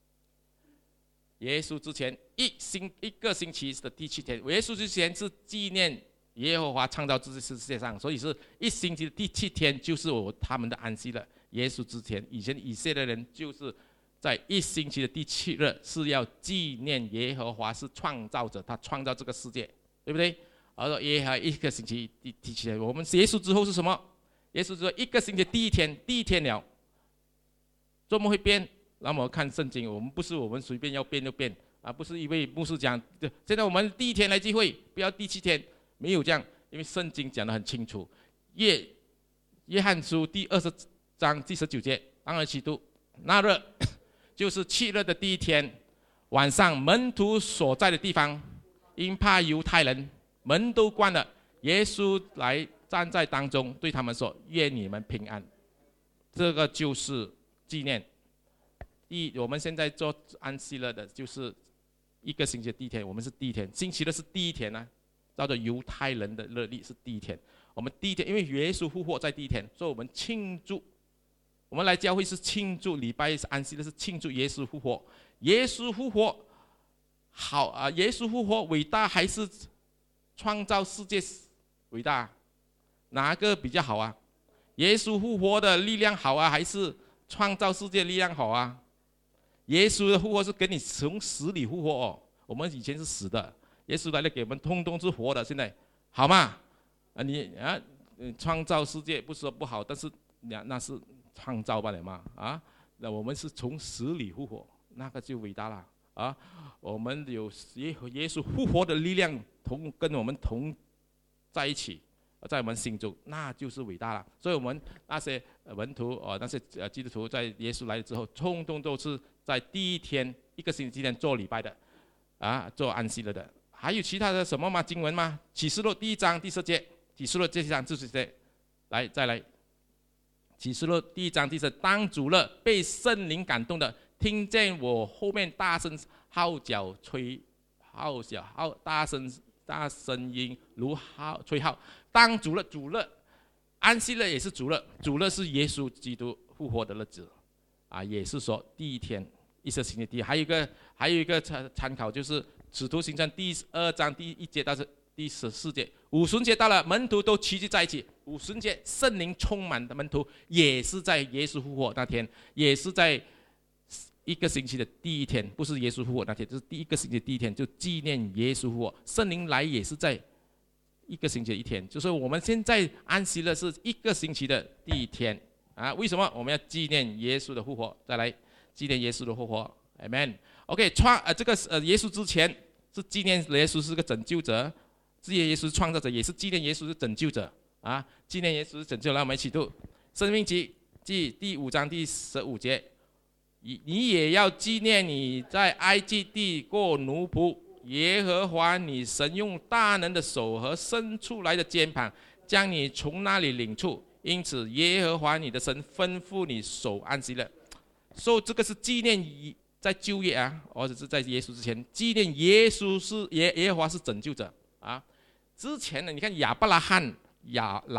一个星期的第7天，耶稣之前是纪念耶和华创造这世界上，所以是一星期的第7天就是他们的安息了。耶稣之前，以前以色列人就是在一星期的第7日是要纪念耶和华是创造者，他创造这个世界，对不对？而说耶和华一个星期第7天，我们耶稣之后是什么？耶稣之后一个星期第一天了，怎么会变？那么看圣经，我们不是我们随便要变就变啊！不是一位牧师讲，现在我们第1天来聚会，不要第7天，没有这样，因为圣经讲得很清楚。约翰书第20章第19节，当然基督那日就是7日的第1天晚上，门徒所在的地方，因怕犹太人，门都关了，耶稣来站在当中，对他们说：“愿你们平安。”这个就是纪念。我们现在做安息日的，就是一个星期的第1天，我们是第1天，星期日是第1天呢，叫做犹太人的日历是第1天。我们第1天，因为耶稣复活在第1天，所以我们庆祝。我们来教会是庆祝，礼拜安息日是庆祝耶稣复活。耶稣复活好啊，耶稣复活伟大还是创造世界伟大？哪个比较好啊？耶稣复活的力量好啊，还是创造世界力量好啊？耶稣的复活是给你从死里复活哦，我们以前是死的，耶稣来了给我们通通是活的，现在好吗？创造世界不是说不好，但是那是创造罢了嘛啊！那我们是从死里复活，那个就伟大了啊！我们有耶稣复活的力量跟我们同在一起，在我们心中，那就是伟大了。所以我们那些门徒那些基督徒在耶稣来了之后，通通都是在第一天一个星期天做礼拜的做安息日的。还有其他的什么吗？经文吗？启示录第1章第10节，启示录这章第10节，再来。启示录第1章第10，当主了被圣灵感动的，听见我后面大声号角大声音如吹号。当主了，安息日也是主了是耶稣基督复活的日子也是说第一天一个星期第一。还有一个参考就是使徒行传第2章第1节到第14节，五旬节到了，门徒都齐聚在一起。五旬节圣灵充满的门徒，也是在耶稣复活那天，也是在一个星期的第一天，不是耶稣复活那天，就是第一个星期的第一天，就纪念耶稣复活。圣灵来也是在一个星期的一天，就是我们现在安息日是一个星期的第一天为什么我们要纪念耶稣的复活？再来纪念耶稣的复活 ，Amen。OK， 这个耶稣之前是纪念耶稣是个拯救者。纪念耶稣是创造者，也是纪念耶稣是拯救者纪念耶稣是拯救。来，我们一起读《申命记》第5章第15节，你也要纪念你在埃及地过奴仆，耶和华你神用大能的手和伸出来的肩膀，将你从那里领出。因此，耶和华你的神吩咐你守安息日。所以这个是纪念在旧约或者是在耶稣之前，纪念耶稣是耶和华是拯救者之前呢，你看亚伯拉罕、亚伯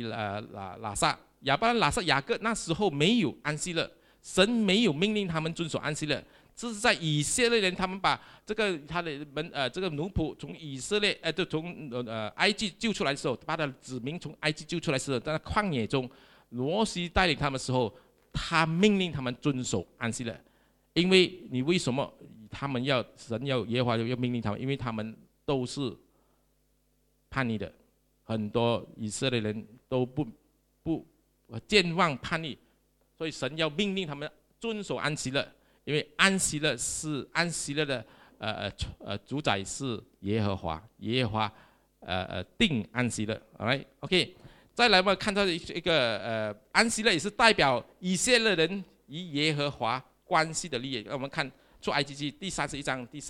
拉罕、雅各那时候没有安息日，神没有命令他们遵守安息日。这是在以色列人他们把这个这个奴仆从以色列从埃及救出来的时候，把他的子民从埃及救出来的时候，在旷野中，摩西带领他们的时候，他命令他们遵守安息日。因为你为什么神要耶和华要命令他们？因为他们都是叛逆的，很多以色列人都不健忘叛逆，所以神要命令他们遵守安息日，因为安息日的主宰是耶和华，耶和华定安息日 ，OK。再来我们看到一个安息日也是代表以色列人与耶和华关系的利益。我们看出埃及记第31章第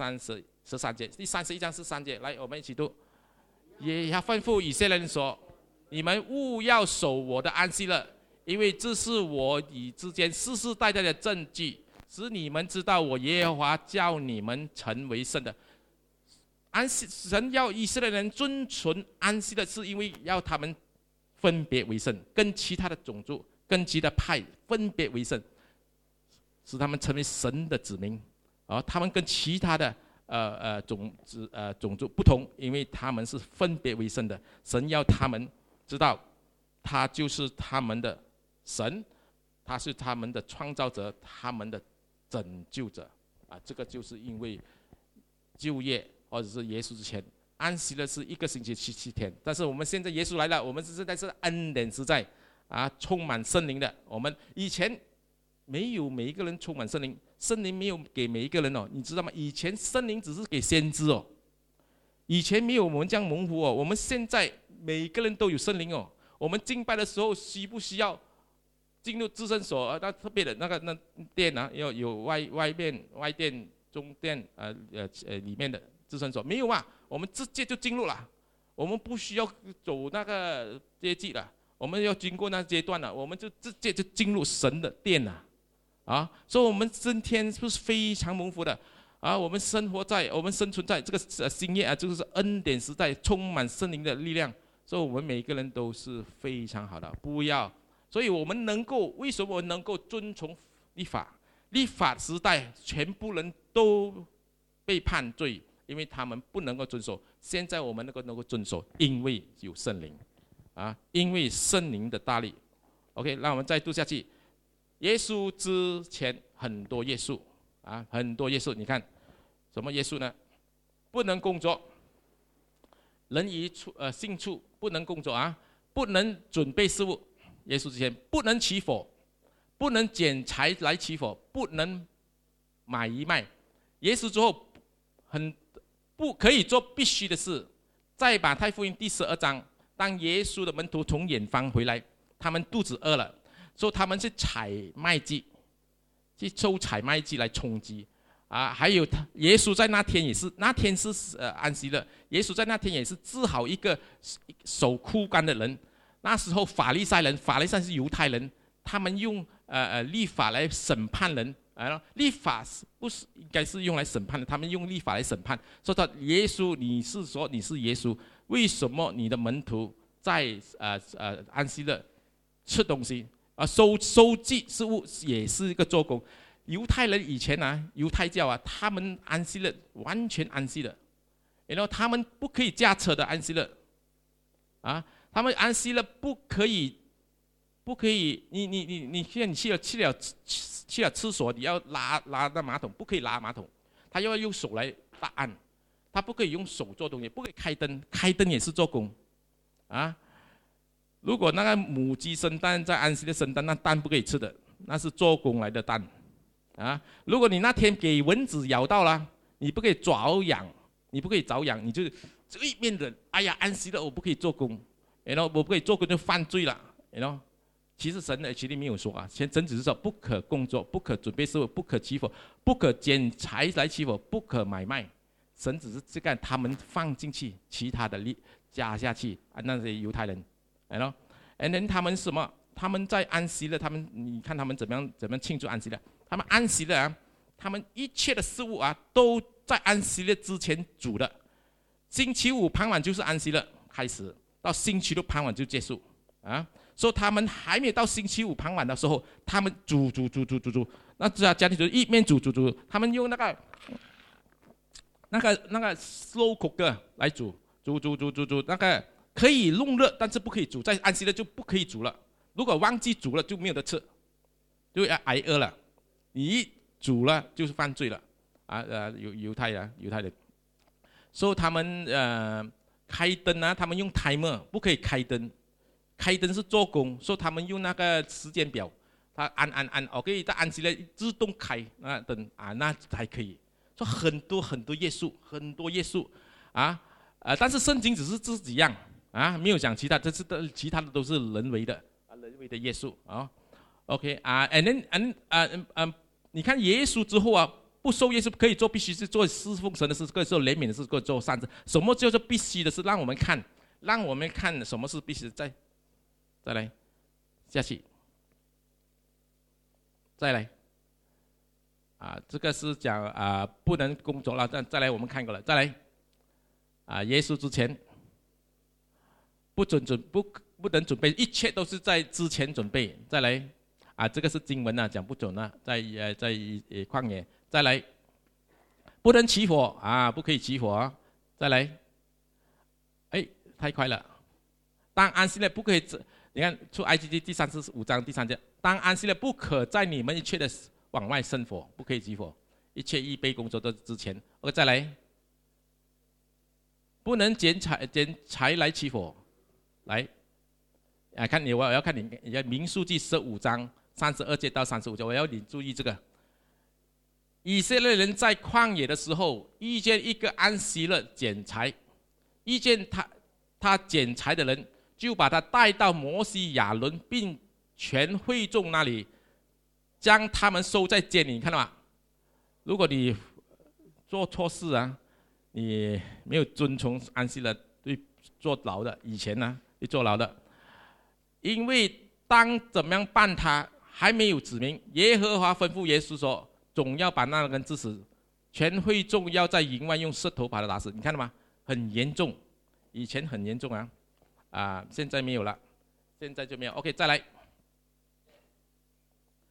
13节，第31章13节，来我们一起读。也要吩咐以色列人说：你们务要守我的安息日，因为这是我与之间世世代代的证据，使你们知道我耶和华叫你们成为圣的。神要以色列人遵循安息日，是因为要他们分别为圣，跟其他的种族、跟其他派分别为圣，使他们成为神的子民。他们跟其他的种族不同，因为他们是分别为圣的。神要他们知道，他就是他们的神，他是他们的创造者，他们的拯救者这个就是因为旧约或者是耶稣之前，安息日是一个星期7天，但是我们现在耶稣来了，我们现在是恩典时代充满圣灵的。我们以前没有每一个人充满圣灵，圣灵没有给每一个人你知道吗？以前圣灵只是给先知以前没有我们这样蒙福我们现在每个人都有圣灵我们敬拜的时候需不需要进入至圣所那特别的那殿有外殿、中殿里面的至圣所没有我们直接就进入了，我们不需要走那个阶级了，我们要经过那阶段了，我们就直接就进入神的殿了。所以我们今天是非常蒙福的我们生存在这个新约就是恩典时代，充满圣灵的力量，所以我们每一个人都是非常好的。所以我们为什么能够遵从律法？律法时代全部人都被判罪，因为他们不能够遵守。现在我们能够遵守，因为有圣灵因为圣灵的大力。OK， 让我们再读下去。耶稣之前很多耶稣很多耶稣，你看什么耶稣呢？不能工作，人于性处不能工作不能准备事物。耶稣之前不能起火，不能捡柴来起火，不能买一卖。耶稣之后不可以做必须的事。在马太福音第12章，当耶稣的门徒从远方回来，他们肚子饿了，所以他们去采麦基，去收采麦基来充饥还有耶稣在那天也是，那天是安息日，耶稣在那天也是治好一个手枯干的人。那时候法利赛人是犹太人，他们用律法来审判人律法不是应该是用来审判的，他们用律法来审判，说到耶稣，你是说你是耶稣，为什么你的门徒在安息日吃东西收集事物也是一个做工？犹太人以前犹太教他们安息日完全安息的，然后他们不可以驾车的安息日他们安息日不可以，你现在去了厕所，你要拉那马桶，不可以拉马桶，他要用手来按，他不可以用手做东西，不可以开灯，开灯也是做工如果那个母鸡生蛋在安息日生蛋，那蛋不可以吃的，那是做工来的蛋如果你那天给蚊子咬到了，你不可以爪痒，你就这一面的，哎呀，安息日我不可以做工，我不可以做工就犯罪了，其实神其实没有说神只是说不可工作，不可准备事物，不可起火，不可捡柴来起火，不可买卖。神只是这个他们放进去，其他的加下去那些犹太人，and then 他们什么？他们在安息日，你看他们怎么样庆祝安息日？他们安息日他们一切的事物都在安息日之前煮的。星期五傍晚就是安息日开始，到星期六傍晚就结束所以他们还没到星期五傍晚的时候，他们煮，那家庭主一面煮，他们用那个 slow cooker 来煮，那个可以弄热，但是不可以煮，在安息日就不可以煮了。如果忘记煮了，就没有得吃，就要挨饿了。你一煮了就是犯罪了犹太人，所以他们开灯他们用 timer 不可以开灯。开灯是做工，所以他们用那个时间表，他按 ，OK， 在安息日自动开那灯那才可以。说很多耶稣，很多耶稣但是圣经只是这几样没有讲其他，其他的都是人为的耶稣OK and then 你看耶稣之后不受耶稣可以做，必须是做侍奉神的事，可以做怜悯的事，可以做善事。什么叫做必须的事？让我们看什么是必须的。再来下去，再来这个是讲不能工作了。再来我们看过了，再来耶稣之前不能准备，一切都是在之前准备。再来这个是经文讲不准在旷野。再来不能起火不可以起火再来太快了。当安息日不可以，你看出埃及记第35章第3节，当安息日不可在你们一切的往外生火，不可以起火，一切预备工作都之前。再来不能捡柴来起火。来看你，我要看你民数记15章32节到35节，我要你注意这个。以色列人在旷野的时候，遇见一个安息日捡柴，遇见他捡柴的人，就把他带到摩西、亚伦并全会众那里，将他们收在监里。你看到吗？如果你做错事你没有遵从安息日，会坐牢的。以前会坐牢的，因为当怎么样办他还没有指明。耶和华吩咐耶稣说，总要把那人治死，全会众要在营外用石头把他打死。你看到吗？很严重，以前很严重现在没有了，现在就没有。OK， 再来，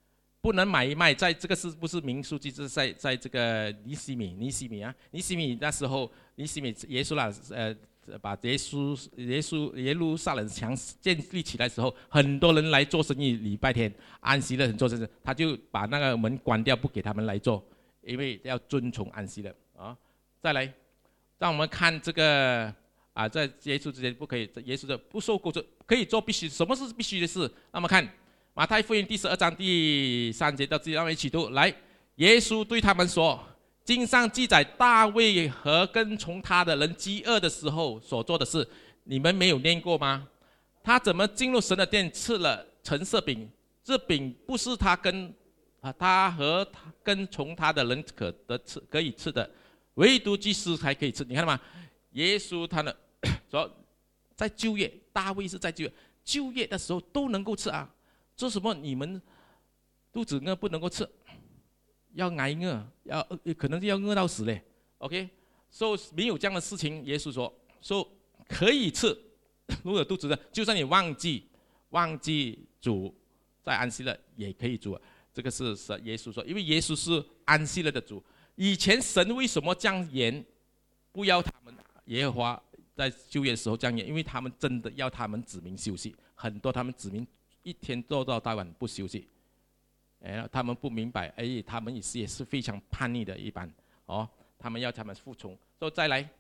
不能买卖，在这个是不是民数记？是在这个尼西米那时候，耶稣把耶路撒冷墙建立起来的时候，很多人来做生意，礼拜天安息日很做生意，他就把那个门关掉，不给他们来做，因为要遵从安息日啊。再来，让我们看这个在耶稣之前不可以，耶稣的不受雇主可以做必须，什么是必须的事？那么看马太福音第12章第3节到第，让我们一起读。来，耶稣对他们说。经上记载大卫和跟从他的人饥饿的时候所做的事，你们没有念过吗？他怎么进入神的殿吃了陈设饼？这饼不是他和他跟从他的人可以吃的，唯独祭司才可以吃。你看到吗？耶稣他呢说，在旧约，大卫是在旧约的时候都能够吃啊。做什么你们肚子饿不能够吃？要挨饿，可能要饿到死嘞。OK， 没有这样的事情。耶稣说可以吃，如果肚子饿，就算你忘记煮，在安息日也可以煮。这个是耶稣说，因为耶稣是安息日的主。以前神为什么这样严，不要他们耶和华在旧约的时候这样严？因为他们真的要他们子民休息，很多他们子民一天做到大晚不休息。他们不明白，他们也是非常叛逆的一般他们要他们服从。再来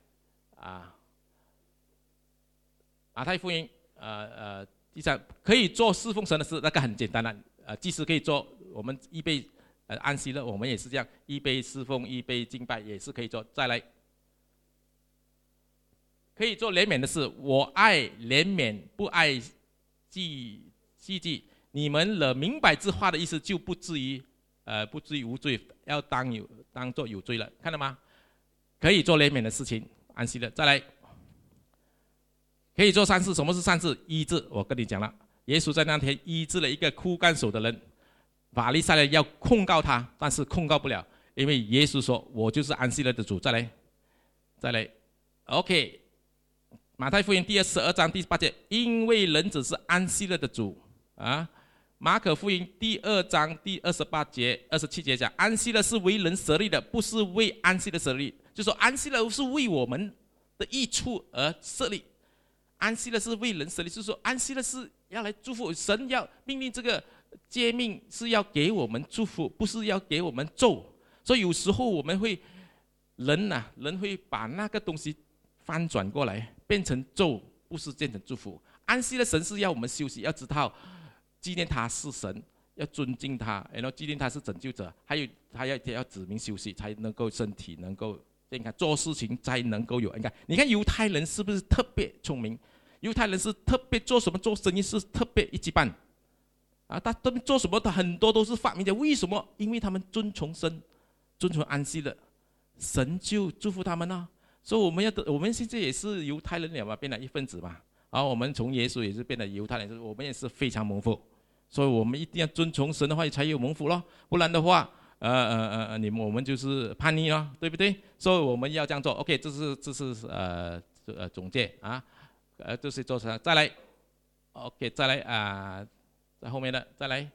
马太福音第3可以做侍奉神的事，那个很简单了。祭司可以做，我们预备安息日，我们也是这样预备侍奉、预备敬拜，也是可以做。再来，可以做怜悯的事，我爱怜悯，不爱祭祭。你们了明白这话的意思，就不至于无罪，要当作有罪了。看到吗？可以做怜悯的事情，安息日。再来，可以做善事。什么是善事？医治。我跟你讲了，耶稣在那天医治了一个枯干手的人，法利赛人要控告他，但是控告不了，因为耶稣说：“我就是安息日的主。”再来 ，OK， 马太福音第12章第8节，因为人子是安息日的主马可福音第2章第28节、27节讲，安息日是为人设立的，不是为安息日设立。就说安息日是为我们的益处而设立，安息日是为人设立，就是说安息日是要来祝福。神要命令这个诫命是要给我们祝福，不是要给我们咒。所以有时候我们会人会把那个东西翻转过来，变成咒，不是变成祝福。安息日神是要我们休息，要知道。纪念他是神，要尊敬他，然后纪念他是拯救者，还有他要指明休息，才能够身体能够健康，做事情才能够有。你看犹太人是不是特别聪明？犹太人是特别做什么做生意是特别一级棒他们做什么的很多都是发明的。为什么？因为他们遵从神，遵从安息的，神就祝福他们啊。所以我们现在也是犹太人了嘛，变了一份子嘛。我们从耶稣也是变得犹太人，我们也是非常蒙福，所以我们一定要遵从神的话才有蒙福咯，不然的话，我们就是叛逆咯，对不对？所以我们要这样做。OK， 这是总结这是做啥？再来 ，OK， 再来在后面的再来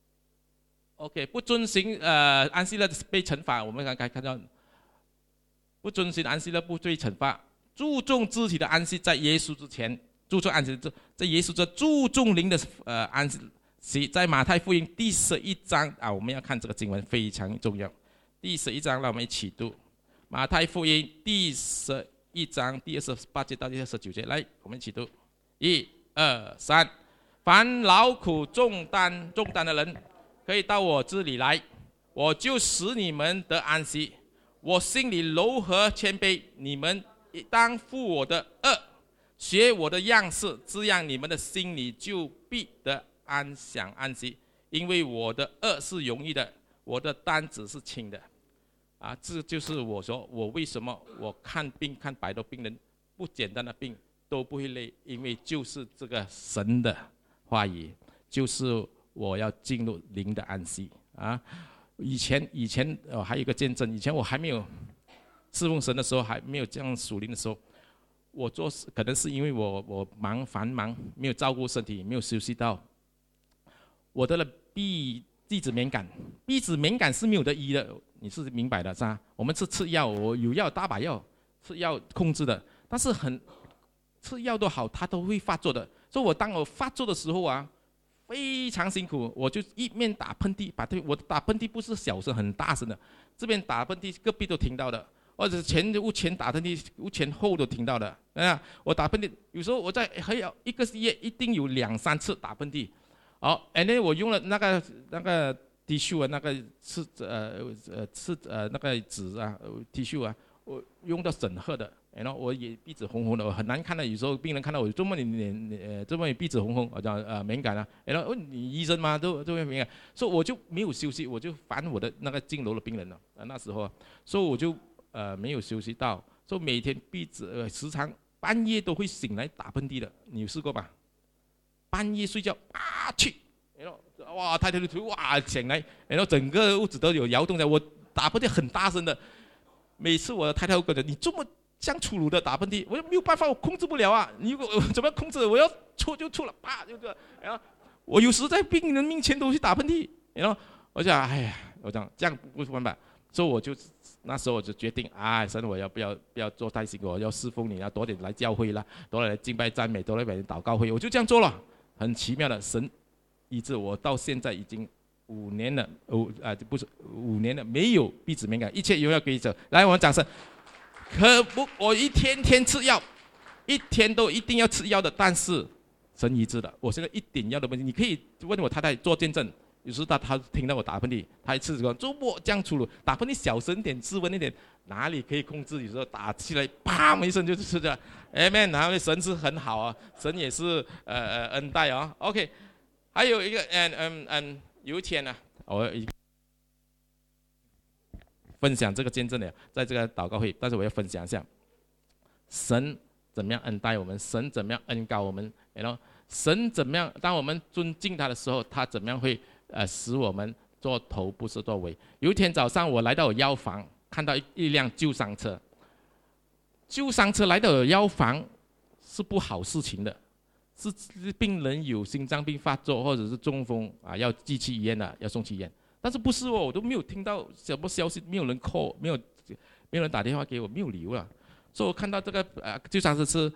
，OK， 不遵行安息日被惩罚，我们刚才看到，不遵行安息日不被惩罚，注重肢体的安息，在耶稣之前。注重安息，在耶稣这注重灵的安息，在马太福音第11章我们要看这个经文非常重要。第11章，让我们一起读马太福音第11章第28节到第29节，来，我们一起读，1、2、3。凡劳苦重担的人，可以到我这里来，我就使你们得安息。我心里柔和谦卑，你们当负我的恶。学我的样式，这样你们的心里就必得安享安息。因为我的恶是容易的，我的担子是轻的。这就是我说我为什么我看百多病人，不简单的病都不会累，因为就是这个神的话语，就是我要进入灵的安息以前还有一个见证，以前我还没有侍奉神的时候，还没有这样属灵的时候。我可能是因为我繁忙，没有照顾身体，没有休息到，我得了鼻子敏感，鼻子敏感是没有的医的，你是明白的是吧？我们是吃药，我有药大把药，吃药控制的，但是吃药都好，它都会发作的。所以当我发作的时候啊，非常辛苦，我就一面打喷嚏，我打喷嚏不是小声，很大声的，这边打喷嚏隔壁都听到的，或者屋前打喷嚏，屋前后都听到的。我打喷嚏，有时候我还有一个月一定有2、3次打喷嚏。好，and then 我用了那个tissue 啊，那个那个纸啊，tissue 啊，我用到整盒的，然后我也鼻子红红的，我很难看到。有时候病人看到我这么鼻子红红，我讲敏感啊，然后你医生嘛都会敏感，所以我就没有休息，我就烦我的那个进楼的病人了。那时候，所以我就没有休息到，所以每天鼻子时常半夜都会醒来打喷嚏的，你有试过吧？半夜睡觉啊去，然后哇太太的腿哇醒来，然后整个屋子都有摇动的。我打喷嚏很大声的，每次我的太太会跟着你这么像粗鲁的打喷嚏，我没有办法，我控制不了啊！你怎么样控制？我要出就出了，啪就这样。然后我有时在病人面前都去打喷嚏，然后我讲哎呀，我讲这样不是办法，所以我就那时候我就决定啊，神我不要做太辛苦，我要侍奉你啊，多点来教会啦，多来敬拜赞美，多来祷告会，我就这样做了。很奇妙的，神医治我，到现在已经5年了，不是5年了，没有鼻子敏感，一切荣耀归主。来，我们掌声。可不，我一天天吃药，一天都一定要吃药的，但是神医治的，我现在一点药都没有。你可以问我太太做见证，有时他听到我打喷嚏，他一次说周末这样粗鲁，打喷嚏小声点，质温一点，哪里可以控制？有时候打起来，砰一声就是这样。Amen， 然后神是很好啊，神也是恩待啊。OK， 还有一个有一天呢，我分享这个见证的，在这个祷告会，但是我要分享一下，神怎么样恩待我们，神怎么样恩膏我们，然后神怎么样，当我们尊敬他的时候，他怎么样会使我们做头不是做尾。有一天早上，我来到我药房，看到一辆救伤车。救伤车来到我药房是不好事情的，是病人有心脏病发作或者是中风啊，要寄去医院的，要送去医院。但是不是我都没有听到什么消息，没有人 call， 没有人打电话给我，没有理由了。所以我看到这个救伤车是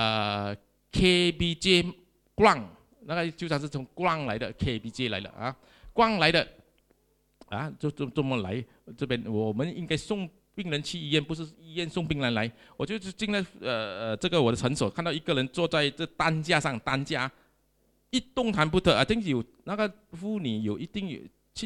KBJ Guang， 那个救伤车从 Guang 来的 ，KBJ 来的啊，Guang 来的啊，就这么来这边，我们应该送病人去医院，不是医院送病人来。我就进了这个我的诊所，看到一个人坐在这担架上，担架一动弹不得啊，定有那个妇女一定有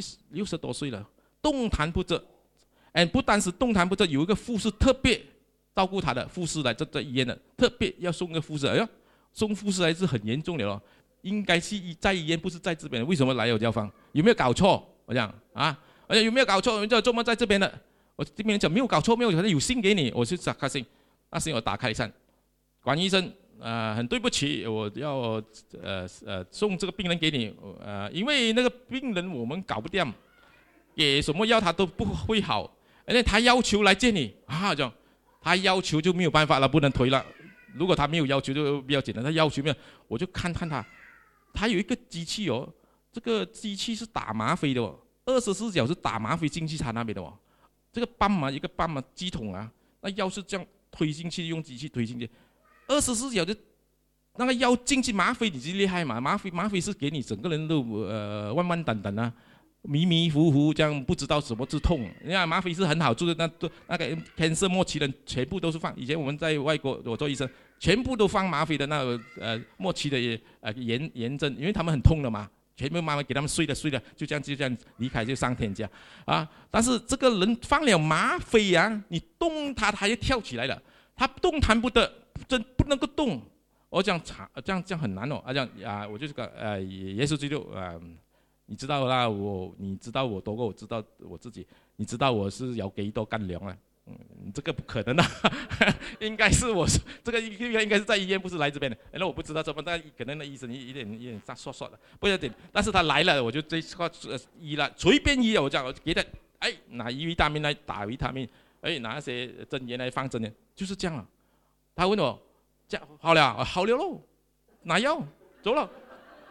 60多岁了，动弹不得。不单是动弹不得，有一个护士特别照顾他的，护士来这医院的，特别要送个护士。哎呀，送护士来是很严重的了，应该是在医院，不是在这边。为什么来我药房？有没有搞错？我讲啊，而且有没有搞错？做么在这边的？我这边人讲没有搞错，没有，可能有信给你，我就开心。那时我打开一看，管医生，很对不起，我要送这个病人给你，因为那个病人我们搞不定，给什么药他都不会好，而且他要求来见你啊，这样他要求就没有办法了，不能推了。如果他没有要求就比较简单，他要求没有，我就看他有一个机器哦，这个机器是打吗啡的哦，24小时打吗啡进去他那边的哦。这个一个泵机筒啊，那药是这样推进去，用机器推进去，24小时，那个药进去吗啡你就厉害嘛，吗啡是给你整个人都弯弯等等啊，迷迷糊糊这样不知道什么是痛。你看吗啡是很好，就是那个 cancer 末期人全部都是放。以前我们在外国我做医生，全部都放吗啡的那个末期的炎症，因为他们很痛的嘛。全部慢慢给他们睡了，就这样离开就上天家啊！但是这个人放了吗啡啊，你动他就跳起来了，他动弹不得，真不能够动。我讲这样很难哦，这样啊，我就是个耶稣基督啊，你知道啦，你知道我多过我知道我自己，你知道我是有几多干粮啊？这个不可能啊，应该是这个应该是在医院，不是来这边的。那我不知道怎么，但可能那医生有点刷的，不要紧。但是他来了，我就这块医了，随便医啊，我讲我给他，拿维他命来打维他命，拿一些针眼来放针眼，就是这样了。他问我，这样好了喽，拿药走了。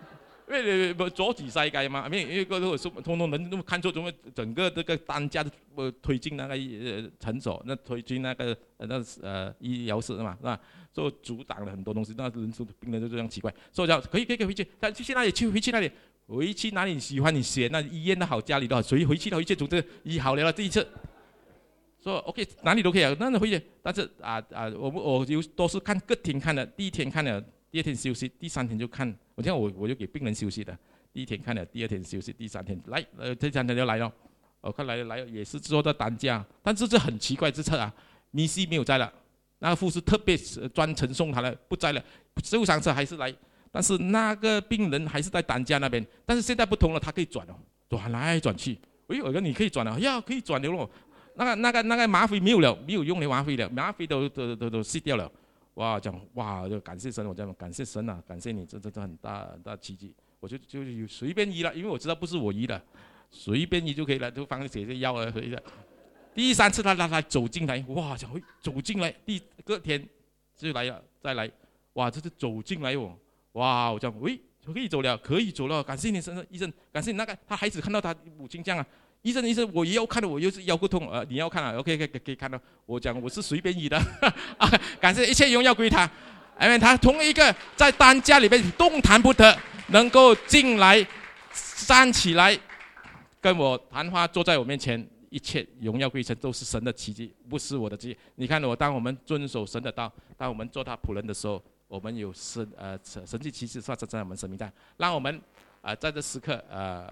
因为阻止世界嘛，因为通通人都看出怎么整个这个单价推进那个诊所，那推进那个医疗室嘛，是吧？就阻挡了很多东西，那人数病人就这样奇怪，所以讲可以回去，但去哪里去？回去哪里？回去哪里喜欢你写，那医院都好，家里都好，谁回去了？回去总之医好了这一次。说 OK 哪里都可以啊，那回去，但是我都是看隔天看的，第一天看了，第二天休息，第三天就看。我这样我就给病人休息的，第一天看了，第二天休息，第三天来，第三天就来了。我看来也是做的单价，但是这很奇怪之处啊，米西没有在了，那个护士特别专程送他了，不在了，受伤车还是来，但是那个病人还是在担架那边，但是现在不同了，他可以转了，转来转去。哎，我说你可以转了，呀，可以转了咯。那个吗啡没有了，没有用的吗啡了，吗啡都熄掉了。哇，讲哇，就感谢神，我讲感谢神啊，感谢你，这很大奇迹。我就随便医了，因为我知道不是我医的，随便医就可以了，就放写些药啊可以了。第三次他走进来，哇，讲会走进来，隔天就来了，再来，哇，这是走进来哦，哇，我讲喂，可以走了，可以走了，感谢你，医生，感谢你那个他孩子看到他母亲这样啊。医生，我也要看的，我又是腰不痛，你要看啊 ，OK， 可以看到。我讲我是随便医的，感谢一切荣耀归他，因为他同一个在担架里面动弹不得，能够进来站起来跟我谈话，坐在我面前，一切荣耀归神，都是神的奇迹，不是我的奇迹。你看当我们遵守神的道，当我们做他仆人的时候，我们有神迹奇事发生在我们生命上，让我们在这时刻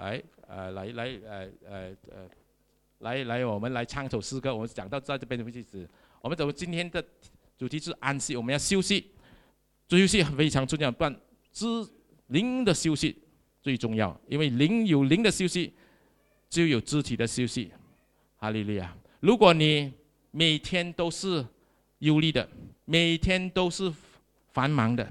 来，我们来唱首诗歌。我们讲到在这边的位置，我们今天的主题是安息，我们要休息，休息非常重要，不然灵的休息最重要，因为有灵的休息，就有肢体的休息。哈利路亚！如果你每天都是忧虑的，每天都是繁忙的，